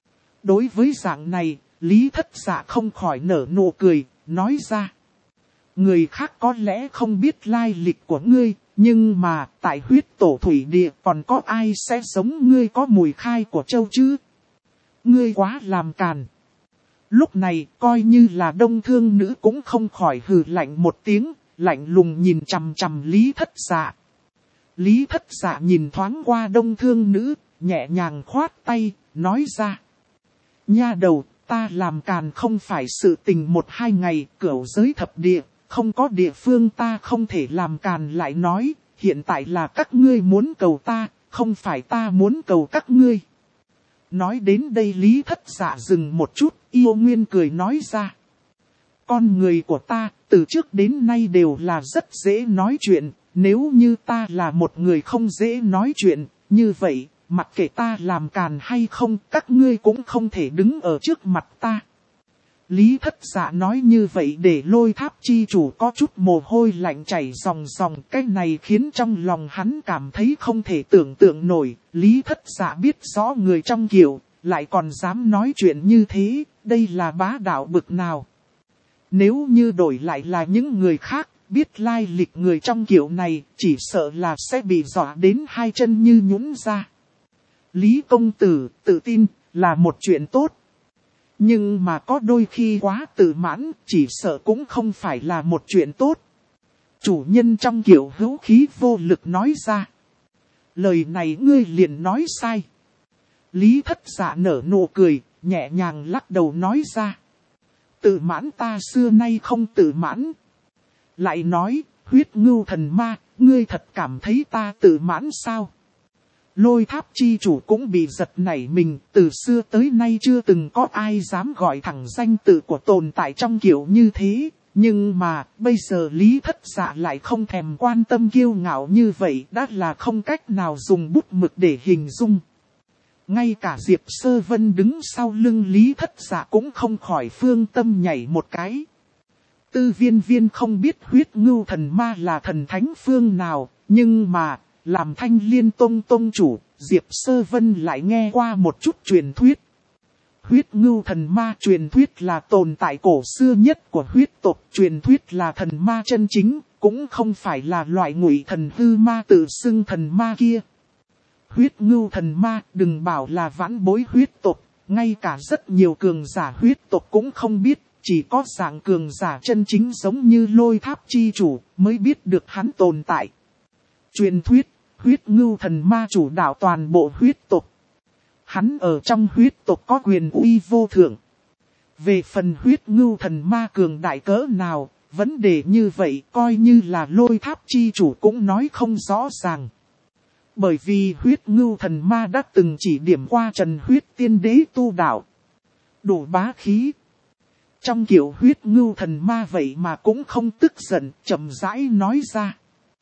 [SPEAKER 1] Đối với dạng này, Lý Thất Dạ không khỏi nở nụ cười, nói ra. Người khác có lẽ không biết lai lịch của ngươi, nhưng mà tại huyết tổ thủy địa còn có ai sẽ giống ngươi có mùi khai của châu chứ? Ngươi quá làm càn. Lúc này coi như là Đông Thương Nữ cũng không khỏi hừ lạnh một tiếng, lạnh lùng nhìn chằm chằm Lý Thất Dạ. Lý Thất Dạ nhìn thoáng qua Đông Thương Nữ, nhẹ nhàng khoát tay, nói ra. Nha đầu, ta làm càn không phải sự tình 1-2 ngày, cửu giới thập địa, không có địa phương ta không thể làm càn lại nói, hiện tại là các ngươi muốn cầu ta, không phải ta muốn cầu các ngươi. Nói đến đây Lý Thất Dạ dừng một chút, yêu nguyên cười nói ra. Con người của ta, từ trước đến nay đều là rất dễ nói chuyện, nếu như ta là một người không dễ nói chuyện, như vậy, mặc kệ ta làm càn hay không, các ngươi cũng không thể đứng ở trước mặt ta. Lý Thất Dạ nói như vậy để Lôi Tháp chi chủ có chút mồ hôi lạnh chảy ròng ròng, cái này khiến trong lòng hắn cảm thấy không thể tưởng tượng nổi. Lý Thất Dạ biết rõ người trong kiệu, lại còn dám nói chuyện như thế, đây là bá đạo bực nào. Nếu như đổi lại là những người khác, biết lai lịch người trong kiệu này, chỉ sợ là sẽ bị dọa đến hai chân như nhũn ra. Lý công tử, tự tin, là một chuyện tốt. Nhưng mà có đôi khi quá tự mãn, chỉ sợ cũng không phải là một chuyện tốt. Chủ nhân trong kiệu hữu khí vô lực nói ra. Lời này ngươi liền nói sai. Lý Thất Dạ nở nụ cười, nhẹ nhàng lắc đầu nói ra. Tự mãn ta xưa nay không tự mãn. Lại nói, huyết ngưu thần ma, ngươi thật cảm thấy ta tự mãn sao? Lôi Tháp chi chủ cũng bị giật nảy mình, từ xưa tới nay chưa từng có ai dám gọi thẳng danh tự của tồn tại trong kiểu như thế. Nhưng mà, bây giờ Lý Thất Dạ lại không thèm quan tâm kiêu ngạo như vậy, đã là không cách nào dùng bút mực để hình dung. Ngay cả Diệp Sơ Vân đứng sau lưng Lý Thất Dạ cũng không khỏi phương tâm nhảy một cái. Tư Viên Viên không biết huyết ngưu thần ma là thần thánh phương nào, Nhưng mà, làm Thanh Liên Tông tông chủ, Diệp Sơ Vân lại nghe qua một chút truyền thuyết. Huyết ngưu thần ma truyền thuyết là tồn tại cổ xưa nhất của huyết tộc, truyền thuyết là thần ma chân chính, cũng không phải là loại ngụy thần hư ma tự xưng thần ma kia. Huyết ngưu thần ma, đừng bảo là vãn bối huyết tộc, ngay cả rất nhiều cường giả huyết tộc cũng không biết, chỉ có dạng cường giả chân chính giống như Lôi Tháp chi chủ mới biết được hắn tồn tại. Truyền thuyết, huyết ngưu thần ma chủ đạo toàn bộ huyết tộc. Hắn ở trong huyết tộc có quyền uy vô thượng. Về phần huyết ngưu thần ma cường đại cỡ nào, vấn đề như vậy coi như là Lôi Tháp chi chủ cũng nói không rõ ràng. Bởi vì huyết ngưu thần ma đã từng chỉ điểm qua Trần Huyết Tiên Đế tu đạo. Đủ bá khí. Trong kiểu huyết ngưu thần ma vậy mà cũng không tức giận, chậm rãi nói ra.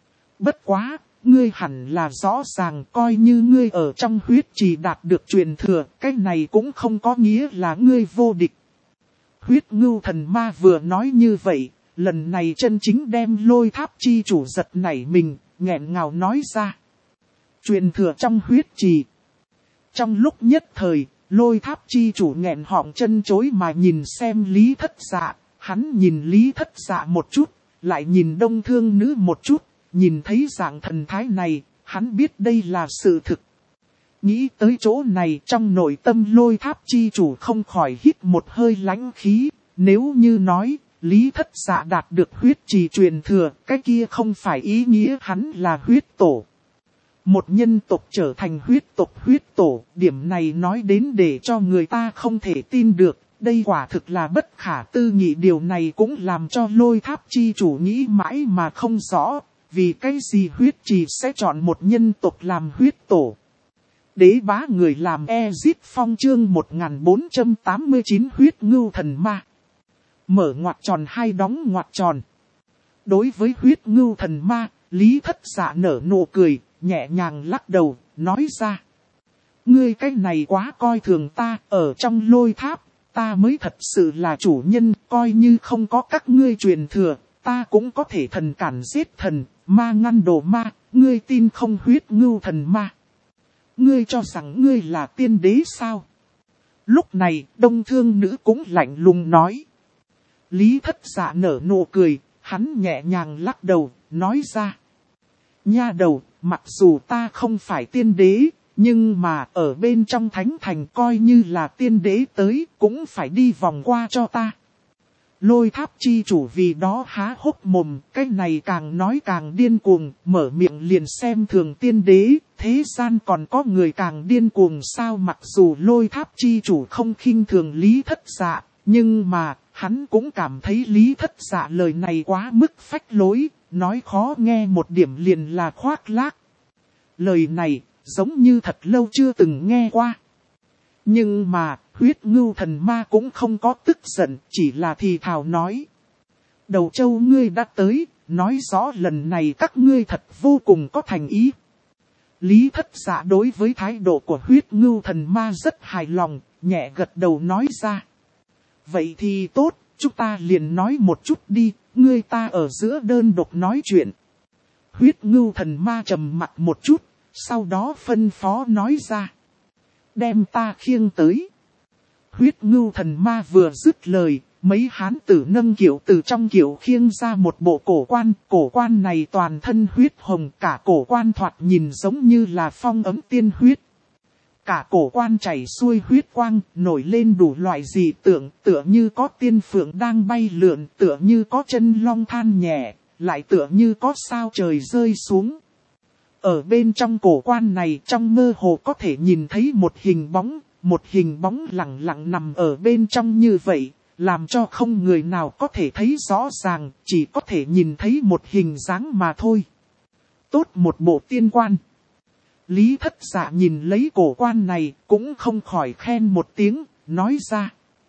[SPEAKER 1] Bất quá, ngươi hẳn là rõ ràng, coi như ngươi ở trong huyết trì đạt được truyền thừa, cái này cũng không có nghĩa là ngươi vô địch. Huyết ngưu thần ma vừa nói như vậy, lần này chân chính đem Lôi Tháp chi chủ giật nảy mình, nghẹn ngào nói ra. Truyền thừa trong huyết trì. Trong lúc nhất thời, Lôi Tháp chi chủ nghẹn họng chân chối mà nhìn xem Lý Thất Dạ. Hắn nhìn Lý Thất Dạ một chút, lại nhìn Đông Thương Nữ một chút, nhìn thấy dạng thần thái này, hắn biết đây là sự thực. Nghĩ tới chỗ này, trong nội tâm Lôi Tháp chi chủ không khỏi hít một hơi lãnh khí. Nếu như nói, Lý Thất Dạ đạt được huyết trì truyền thừa, cái kia không phải ý nghĩa hắn là huyết tổ. Một nhân tộc trở thành huyết tổ, điểm này nói đến để cho người ta không thể tin được, đây quả thực là bất khả tư nghị. Điều này cũng làm cho Lôi Tháp chi chủ nghĩ mãi mà không rõ, vì cái gì huyết trì sẽ chọn một nhân tộc làm huyết tổ. Đế bá người làm Ezit Phong chương 1489 huyết ngưu thần ma. Mở ngoặc tròn hai đóng ngoặc tròn. Đối với huyết ngưu thần ma, Lý Thất Dạ nở nụ cười, nhẹ nhàng lắc đầu, nói ra. Ngươi cái này quá coi thường ta, ở trong Lôi Tháp, ta mới thật sự là chủ nhân, coi như không có các ngươi truyền thừa, ta cũng có thể thần cản giết thần, ma ngăn đồ ma, ngươi tin không huyết ngưu thần ma. Ngươi cho rằng ngươi là tiên đế sao? Lúc này, Đông Thương Nữ cũng lạnh lùng nói. Lý Thất Dạ nở nụ cười, hắn nhẹ nhàng lắc đầu, nói ra. Nha đầu, mặc dù ta không phải tiên đế, nhưng mà ở bên trong thánh thành coi như là tiên đế tới cũng phải đi vòng qua cho ta. Lôi Tháp chi chủ vì đó há hốc mồm, cái này càng nói càng điên cuồng, mở miệng liền xem thường tiên đế, thế gian còn có người càng điên cuồng sao? Mặc dù Lôi Tháp chi chủ không khinh thường Lý Thất Dạ, nhưng mà hắn cũng cảm thấy Lý Thất Dạ lời này quá mức phách lối, nói khó nghe một điểm liền là khoác lác. Lời này giống như thật lâu chưa từng nghe qua. Nhưng mà, huyết ngưu thần ma cũng không có tức giận, chỉ là thì thào nói. Đầu châu ngươi đã tới, nói rõ lần này các ngươi thật vô cùng có thành ý. Lý Thất Dạ đối với thái độ của huyết ngưu thần ma rất hài lòng, nhẹ gật đầu nói ra. Vậy thì tốt, chúng ta liền nói một chút đi, ngươi ta ở giữa đơn độc nói chuyện. Huyết ngưu thần ma trầm mặt một chút, sau đó phân phó nói ra. Đem ta khiêng tới. Huyết ngưu thần ma vừa dứt lời, mấy hán tử nâng kiệu từ trong kiệu khiêng ra một bộ cổ quan này toàn thân huyết hồng, cả cổ quan thoạt nhìn giống như là phong ấm tiên huyết. Cả cổ quan chảy xuôi huyết quang, nổi lên đủ loại dị tượng, tựa như có tiên phượng đang bay lượn, tựa như có chân long than nhẹ, lại tựa như có sao trời rơi xuống. Ở bên trong cổ quan này trong mơ hồ có thể nhìn thấy một hình bóng lặng lặng nằm ở bên trong như vậy, làm cho không người nào có thể thấy rõ ràng, chỉ có thể nhìn thấy một hình dáng mà thôi. Tốt một bộ tiên quan. Lý Thất Dạ nhìn lấy cổ quan này cũng không khỏi khen một tiếng, nói ra.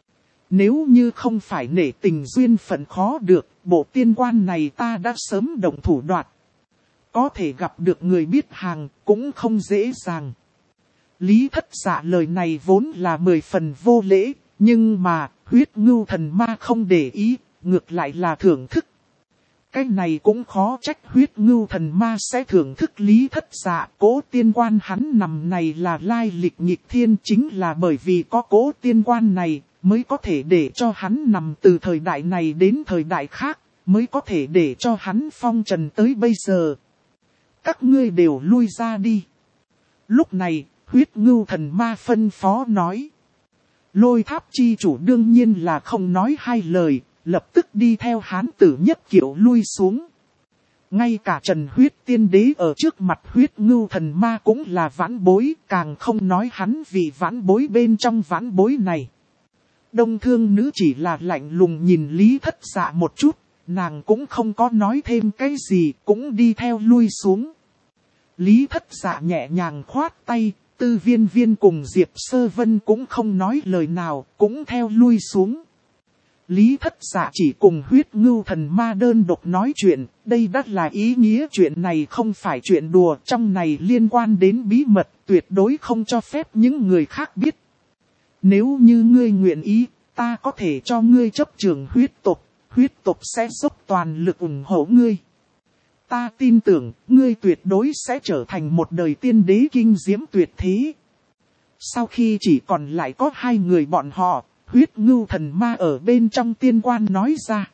[SPEAKER 1] Nếu như không phải nể tình duyên phận khó được, bộ tiên quan này ta đã sớm động thủ đoạt. Có thể gặp được người biết hàng cũng không dễ dàng. Lý Thất Dạ lời này vốn là 10 phần vô lễ, nhưng mà huyết ngưu thần ma không để ý, ngược lại là thưởng thức. Cái này cũng khó trách huyết ngưu thần ma sẽ thưởng thức Lý Thất Dạ. Cố tiên quan hắn nằm này là lai lịch nghịch thiên, chính là bởi vì có cố tiên quan này mới có thể để cho hắn nằm từ thời đại này đến thời đại khác, mới có thể để cho hắn phong trần tới bây giờ. Các ngươi đều lui ra đi. Lúc này, huyết ngưu thần ma phân phó nói. Lôi tháp chi chủ đương nhiên là không nói hai lời, lập tức đi theo hán tử nhất kiểu lui xuống. Ngay cả Trần huyết tiên đế ở trước mặt huyết ngưu thần ma cũng là vãn bối, càng không nói hắn vì vãn bối bên trong vãn bối này. Đông thương nữ chỉ là lạnh lùng nhìn Lý Thất Dạ một chút, nàng cũng không có nói thêm cái gì, cũng đi theo lui xuống. Lý Thất Dạ nhẹ nhàng khoát tay, Tư Viên Viên cùng Diệp Sơ Vân cũng không nói lời nào, cũng theo lui xuống. Lý Thất Dạ chỉ cùng huyết ngưu thần ma đơn độc nói chuyện, đây đắt là ý nghĩa chuyện này không phải chuyện đùa, trong này liên quan đến bí mật, tuyệt đối không cho phép những người khác biết. Nếu như ngươi nguyện ý, ta có thể cho ngươi chấp trưởng huyết tộc sẽ dốc toàn lực ủng hộ ngươi. Ta tin tưởng, ngươi tuyệt đối sẽ trở thành một đời tiên đế kinh diễm tuyệt thế. Sau khi chỉ còn lại có hai người bọn họ, huyết ngưu thần ma ở bên trong tiên quan nói ra.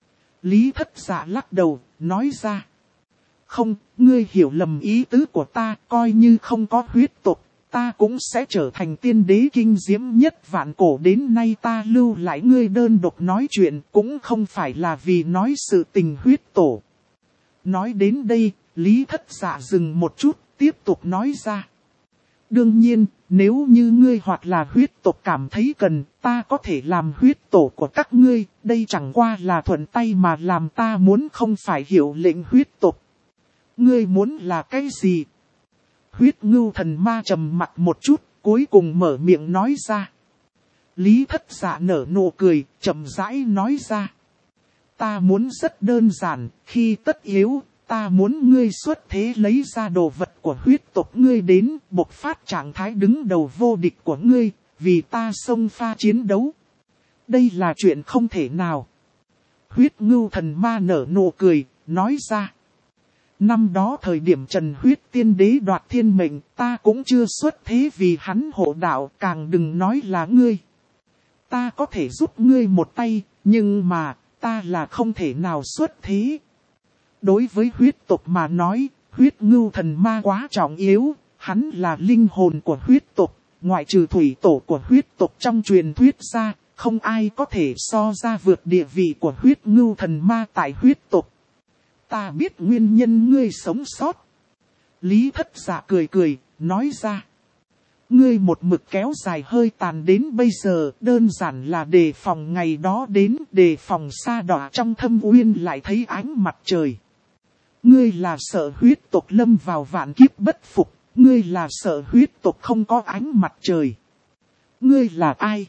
[SPEAKER 1] Lý Thất Dạ lắc đầu, nói ra. Không, ngươi hiểu lầm ý tứ của ta, coi như không có huyết tộc, ta cũng sẽ trở thành tiên đế kinh diễm nhất vạn cổ. Đến nay ta lưu lại ngươi đơn độc nói chuyện, cũng không phải là vì nói sự tình huyết tổ. Nói đến đây, Lý Thất Dạ dừng một chút, tiếp tục nói ra. Đương nhiên, nếu như ngươi hoặc là huyết tộc cảm thấy cần, ta có thể làm huyết tổ của các ngươi, đây chẳng qua là thuận tay mà làm, ta muốn không phải hiệu lệnh huyết tộc. Ngươi muốn là cái gì? Huyết ngưu thần ma trầm mặt một chút, cuối cùng mở miệng nói ra. Lý Thất Dạ nở nụ cười, chậm rãi nói ra. Ta muốn rất đơn giản, khi tất yếu, ta muốn ngươi xuất thế lấy ra đồ vật của huyết tộc ngươi đến, bộc phát trạng thái đứng đầu vô địch của ngươi, vì ta xông pha chiến đấu. Đây là chuyện không thể nào. Huyết ngưu thần ma nở nụ cười, nói ra. Năm đó thời điểm Trần huyết tiên đế đoạt thiên mệnh, ta cũng chưa xuất thế vì hắn hộ đạo, càng đừng nói là ngươi. Ta có thể giúp ngươi một tay, nhưng mà, ta là không thể nào xuất thế. Đối với huyết tộc mà nói, huyết ngưu thần ma quá trọng yếu, hắn là linh hồn của huyết tộc, ngoại trừ thủy tổ của huyết tộc trong truyền thuyết ra, không ai có thể so ra vượt địa vị của huyết ngưu thần ma tại huyết tộc. Ta biết nguyên nhân ngươi sống sót. Lý Thất Dạ cười cười, nói ra. Ngươi một mực kéo dài hơi tàn đến bây giờ, đơn giản là đề phòng ngày đó đến, đề phòng sa đọa trong thâm uyên lại thấy ánh mặt trời. Ngươi là sợ huyết tộc lâm vào vạn kiếp bất phục, ngươi là sợ huyết tộc không có ánh mặt trời. Ngươi là ai?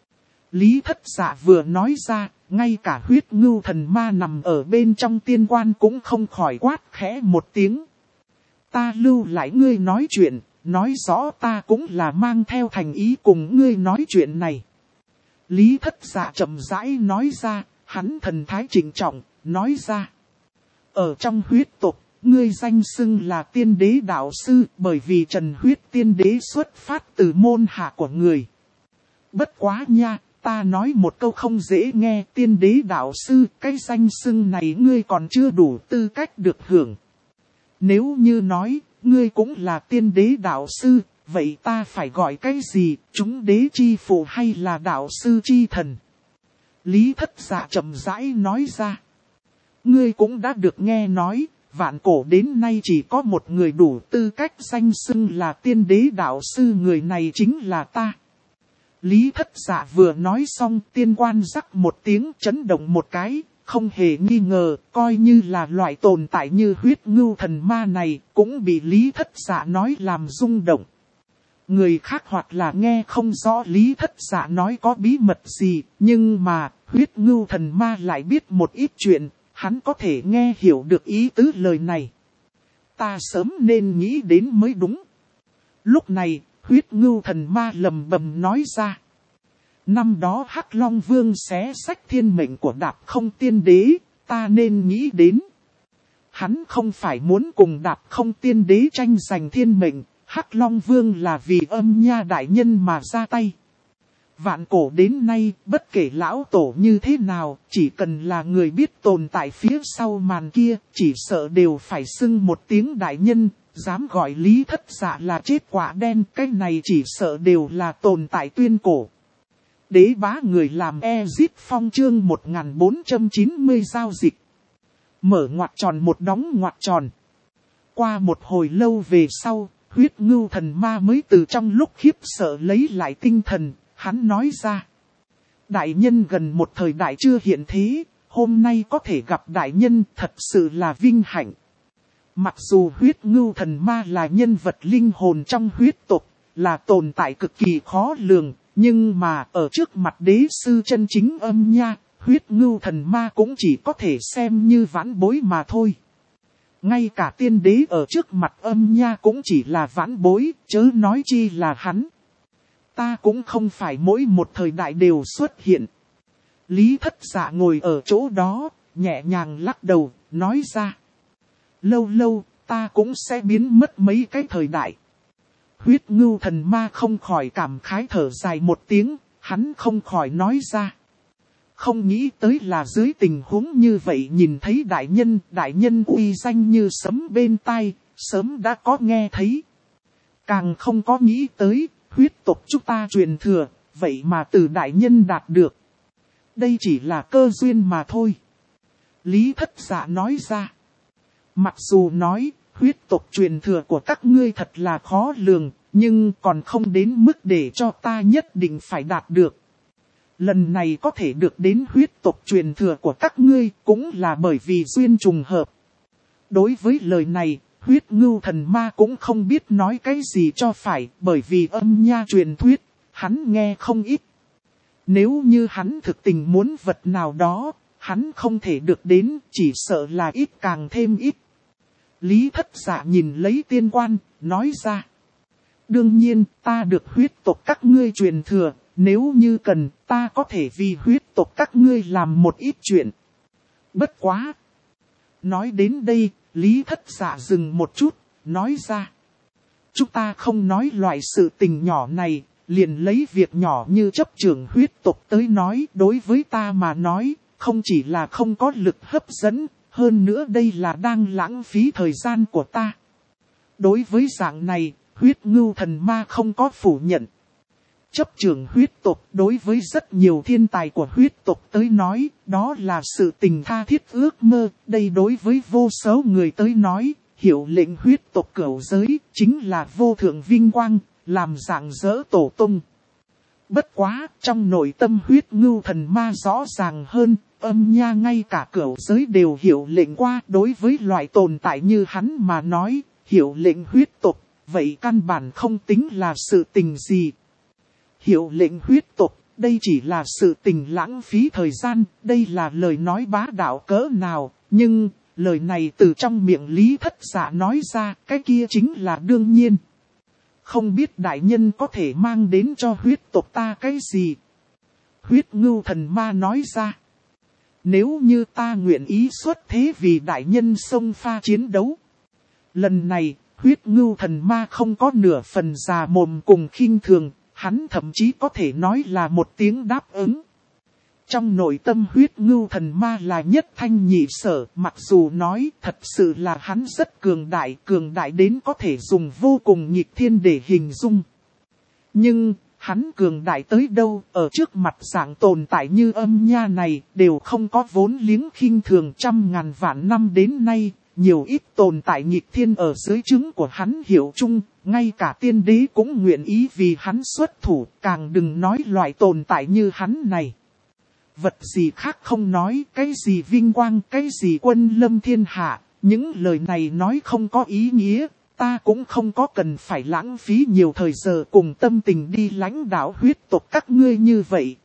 [SPEAKER 1] Lý Thất Dạ vừa nói ra, ngay cả huyết ngưu thần ma nằm ở bên trong tiên quan cũng không khỏi quát khẽ một tiếng. Ta lưu lại ngươi nói chuyện, nói rõ ta cũng là mang theo thành ý cùng ngươi nói chuyện này. Lý Thất Dạ chậm rãi nói ra, hắn thần thái trịnh trọng, nói ra. Ở trong huyết tộc, ngươi danh xưng là tiên đế đạo sư, bởi vì Trần huyết tiên đế xuất phát từ môn hạ của người. Bất quá nha, ta nói một câu không dễ nghe, tiên đế đạo sư, cái danh xưng này ngươi còn chưa đủ tư cách được hưởng. Nếu như nói, ngươi cũng là tiên đế đạo sư, vậy ta phải gọi cái gì, chúng đế chi phụ hay là đạo sư chi thần? Lý Thất Dạ chậm rãi nói ra. Ngươi cũng đã được nghe nói, vạn cổ đến nay chỉ có một người đủ tư cách danh xưng là tiên đế đạo sư, người này chính là ta. Lý Thất Dạ vừa nói xong, tiên quan rắc một tiếng chấn động một cái, không hề nghi ngờ, coi như là loại tồn tại như huyết ngưu thần ma này, cũng bị Lý Thất Dạ nói làm rung động. Người khác hoặc là nghe không rõ Lý Thất Dạ nói có bí mật gì, nhưng mà, huyết ngưu thần ma lại biết một ít chuyện, hắn có thể nghe hiểu được ý tứ lời này. Ta sớm nên nghĩ đến mới đúng. Lúc này, huyết ngưu thần ma lầm bầm nói ra. Năm đó Hắc Long Vương xé sách thiên mệnh của Đạp Không tiên đế, ta nên nghĩ đến. Hắn không phải muốn cùng Đạp Không tiên đế tranh giành thiên mệnh, Hắc Long Vương là vì Âm Nha đại nhân mà ra tay. Vạn cổ đến nay, bất kể lão tổ như thế nào, chỉ cần là người biết tồn tại phía sau màn kia, chỉ sợ đều phải xưng một tiếng đại nhân, dám gọi Lý Thất Dạ là chết quả đen, cái này chỉ sợ đều là tồn tại tuyên cổ. Đế bá người làm Exit Phong chương 1490 giao dịch. Mở ngoặc tròn một đóng ngoặc tròn. Qua một hồi lâu về sau, Huyết Ngưu Thần Ma mới từ trong lúc khiếp sợ lấy lại tinh thần, hắn nói ra. Đại nhân gần một thời đại chưa hiện thế, hôm nay có thể gặp đại nhân thật sự là vinh hạnh. Mặc dù Huyết Ngưu Thần Ma là nhân vật linh hồn trong huyết tộc, là tồn tại cực kỳ khó lường, nhưng mà ở trước mặt đế sư chân chính Âm Nha, Huyết Ngưu Thần Ma cũng chỉ có thể xem như vãn bối mà thôi. Ngay cả tiên đế ở trước mặt Âm Nha cũng chỉ là vãn bối, chớ nói chi là hắn. Ta cũng không phải mỗi một thời đại đều xuất hiện. Lý Thất Dạ ngồi ở chỗ đó, nhẹ nhàng lắc đầu, nói ra. Lâu lâu, ta cũng sẽ biến mất mấy cái thời đại. Huyết Ngưu Thần Ma không khỏi cảm khái thở dài một tiếng, hắn không khỏi nói ra. Không nghĩ tới là dưới tình huống như vậy nhìn thấy đại nhân uy danh như sấm bên tai, sớm đã có nghe thấy. Càng không có nghĩ tới, huyết tộc chúng ta truyền thừa, vậy mà từ đại nhân đạt được. Đây chỉ là cơ duyên mà thôi. Lý Thất Dạ nói ra. Mặc dù nói, huyết tộc truyền thừa của các ngươi thật là khó lường, nhưng còn không đến mức để cho ta nhất định phải đạt được. Lần này có thể được đến huyết tộc truyền thừa của các ngươi cũng là bởi vì duyên trùng hợp. Đối với lời này, Huyết Ngưu Thần Ma cũng không biết nói cái gì cho phải, bởi vì Âm Nha truyền thuyết, hắn nghe không ít. Nếu như hắn thực tình muốn vật nào đó, hắn không thể được đến, chỉ sợ là ít càng thêm ít. Lý Thất Dạ nhìn lấy tiên quan, nói ra. Đương nhiên, ta được huyết tộc các ngươi truyền thừa, nếu như cần, ta có thể vì huyết tộc các ngươi làm một ít chuyện. Bất quá. Nói đến đây, Lý Thất Dạ dừng một chút, nói ra. Chúng ta không nói loại sự tình nhỏ này, liền lấy việc nhỏ như chấp trưởng huyết tộc tới nói, đối với ta mà nói, không chỉ là không có lực hấp dẫn, hơn nữa đây là đang lãng phí thời gian của ta. Đối với dạng này, Huyết Ngưu Thần Ma không có phủ nhận. Chấp trưởng huyết tộc đối với rất nhiều thiên tài của huyết tộc tới nói, đó là sự tình tha thiết ước mơ. Đây đối với vô số người tới nói, hiệu lệnh huyết tộc cửu giới chính là vô thượng vinh quang, làm rạng rỡ tổ tung. Bất quá, trong nội tâm Huyết Ngưu Thần Ma rõ ràng hơn, Âm Nha ngay cả cửu giới đều hiệu lệnh qua. Đối với loại tồn tại như hắn mà nói, hiệu lệnh huyết tộc, vậy căn bản không tính là sự tình gì. Hiệu lệnh huyết tộc, đây chỉ là sự tình lãng phí thời gian, đây là lời nói bá đạo cỡ nào, nhưng lời này từ trong miệng Lý Thất Dạ nói ra, cái kia chính là đương nhiên. Không biết đại nhân có thể mang đến cho huyết tộc ta cái gì? Huyết Ngưu Thần Ma nói ra. Nếu như ta nguyện ý xuất thế vì đại nhân xông pha chiến đấu. Lần này, Huyết Ngưu Thần Ma không có nửa phần già mồm cùng khinh thường, hắn thậm chí có thể nói là một tiếng đáp ứng. Trong nội tâm Huyết Ngưu Thần Ma là nhất thanh nhị sở, mặc dù nói thật sự là hắn rất cường đại đến có thể dùng vô cùng nghịch thiên để hình dung. Nhưng, hắn cường đại tới đâu, ở trước mặt dạng tồn tại như Âm Nha này, đều không có vốn liếng khinh thường trăm ngàn vạn năm đến nay, nhiều ít tồn tại nghịch thiên ở dưới trướng của hắn hiểu chung, ngay cả tiên đế cũng nguyện ý vì hắn xuất thủ, càng đừng nói loại tồn tại như hắn này. Vật gì khác không nói, cái gì vinh quang, cái gì quân lâm thiên hạ, những lời này nói không có ý nghĩa, ta cũng không có cần phải lãng phí nhiều thời giờ cùng tâm tình đi lãnh đạo huyết tộc các ngươi như vậy.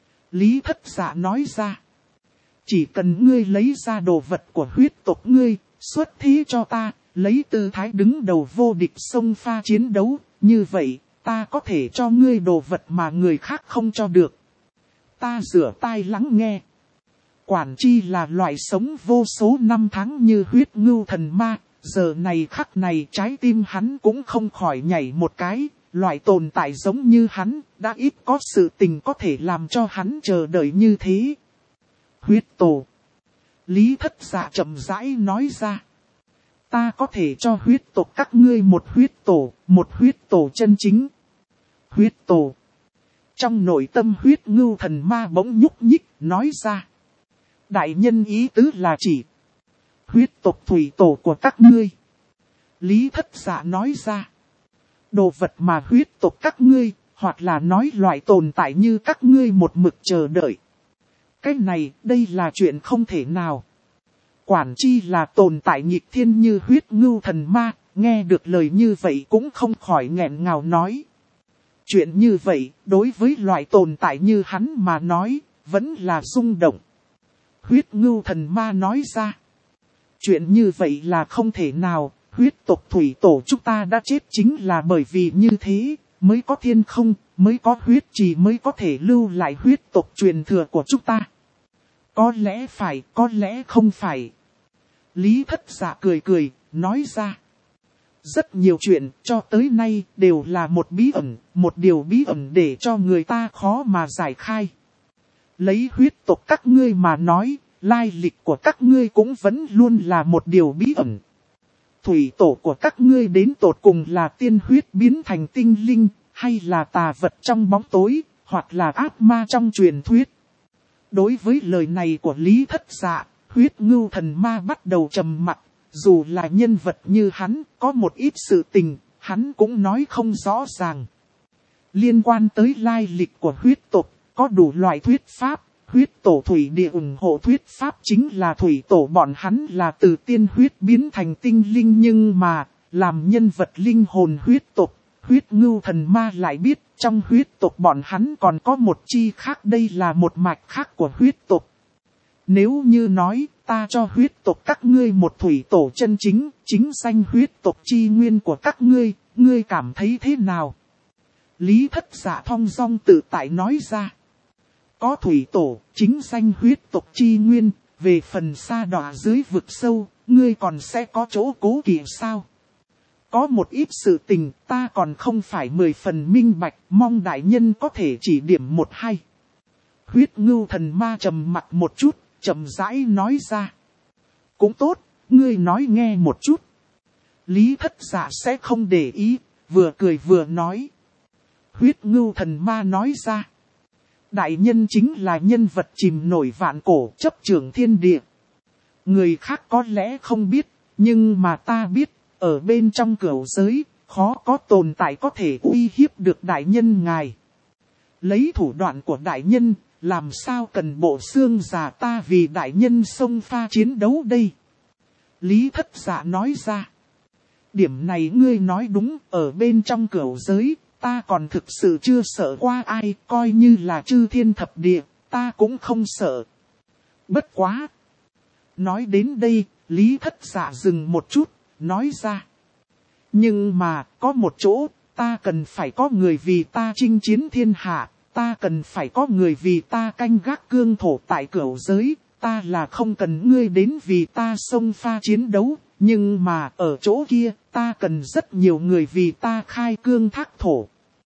[SPEAKER 1] Lý Thất Dạ nói ra, chỉ cần ngươi lấy ra đồ vật của huyết tộc ngươi, xuất thí cho ta, lấy tư thái đứng đầu vô địch xông pha chiến đấu, như vậy, ta có thể cho ngươi đồ vật mà người khác không cho được. Ta rửa tai lắng nghe. Quản chi là loại sống vô số năm tháng như huyết ngưu thần ma, giờ này khắc này trái tim hắn cũng không khỏi nhảy một cái, loại tồn tại giống như hắn, đã ít có sự tình có thể làm cho hắn chờ đợi như thế. Huyết tổ. Lý Thất Dạ chậm rãi nói ra. Ta có thể cho huyết tộc các ngươi một huyết tổ chân chính. Huyết tổ. Trong nội tâm huyết ngưu thần ma bỗng nhúc nhích, nói ra. Đại nhân ý tứ là chỉ huyết tộc thủy tổ của các ngươi. Lý Thất Dạ nói ra. Đồ vật mà huyết tộc các ngươi, hoặc là nói loại tồn tại như các ngươi một mực chờ đợi. Cái này, đây là chuyện không thể nào. Quản chi là tồn tại nghịch thiên như huyết ngưu thần ma, nghe được lời như vậy cũng không khỏi nghẹn ngào nói. Chuyện như vậy, đối với loại tồn tại như hắn mà nói, vẫn là rung động. Huyết ngưu thần ma nói ra. Chuyện như vậy là không thể nào, huyết tộc thủy tổ chúng ta đã chết chính là bởi vì như thế, mới có thiên không, mới có huyết trì mới có thể lưu lại huyết tộc truyền thừa của chúng ta. Có lẽ phải, có lẽ không phải. Lý Thất Dạ cười cười, nói ra. Rất nhiều chuyện cho tới nay đều là một bí ẩn, một điều bí ẩn để cho người ta khó mà giải khai. Lấy huyết tộc các ngươi mà nói, lai lịch của các ngươi cũng vẫn luôn là một điều bí ẩn. Thủy tổ của các ngươi đến tột cùng là tiên huyết biến thành tinh linh, hay là tà vật trong bóng tối, hoặc là ác ma trong truyền thuyết. Đối với lời này của Lý Thất Dạ, huyết ngưu thần ma bắt đầu trầm mặc. Dù là nhân vật như hắn, có một ít sự tình, hắn cũng nói không rõ ràng. Liên quan tới lai lịch của huyết tộc, có đủ loại thuyết pháp. Huyết tổ thủy địa ủng hộ thuyết pháp chính là thủy tổ bọn hắn là từ tiên huyết biến thành tinh linh, nhưng mà, làm nhân vật linh hồn huyết tộc, huyết ngưu thần ma lại biết trong huyết tộc bọn hắn còn có một chi khác, đây là một mạch khác của huyết tộc. Nếu như nói, ta cho huyết tộc các ngươi một thủy tổ chân chính, chính danh huyết tộc chi nguyên của các ngươi, ngươi cảm thấy thế nào? Lý Thất Dạ thong dong tự tại nói ra. Có thủy tổ, chính danh huyết tộc chi nguyên, về phần xa đọa dưới vực sâu, ngươi còn sẽ có chỗ cố kỵ sao? Có một ít sự tình ta còn không phải 10 phần minh bạch, mong đại nhân có thể chỉ điểm một hai. Huyết ngưu thần ma trầm mặt một chút, chậm rãi nói ra. Cũng tốt, ngươi nói nghe một chút. Lý Thất Dạ sẽ không để ý, vừa cười vừa nói. Huyết ngưu thần ma nói ra. Đại nhân chính là nhân vật chìm nổi vạn cổ, chấp trưởng thiên địa. Người khác có lẽ không biết, nhưng mà ta biết, ở bên trong cửu giới, khó có tồn tại có thể uy hiếp được đại nhân ngài. Lấy thủ đoạn của đại nhân, làm sao cần bộ xương già ta vì đại nhân xông pha chiến đấu đây? Lý Thất Dạ nói ra. Điểm này ngươi nói đúng, ở bên trong cửu giới, ta còn thực sự chưa sợ qua ai, coi như là chư thiên thập địa, ta cũng không sợ. Bất quá. Nói đến đây, Lý Thất Dạ dừng một chút, nói ra. Nhưng mà, có một chỗ, ta cần phải có người vì ta chinh chiến thiên hạ, ta cần phải có người vì ta canh gác cương thổ tại cửu giới, ta là không cần ngươi đến vì ta xông pha chiến đấu, nhưng mà ở chỗ kia, ta cần rất nhiều người vì ta khai cương thác thổ.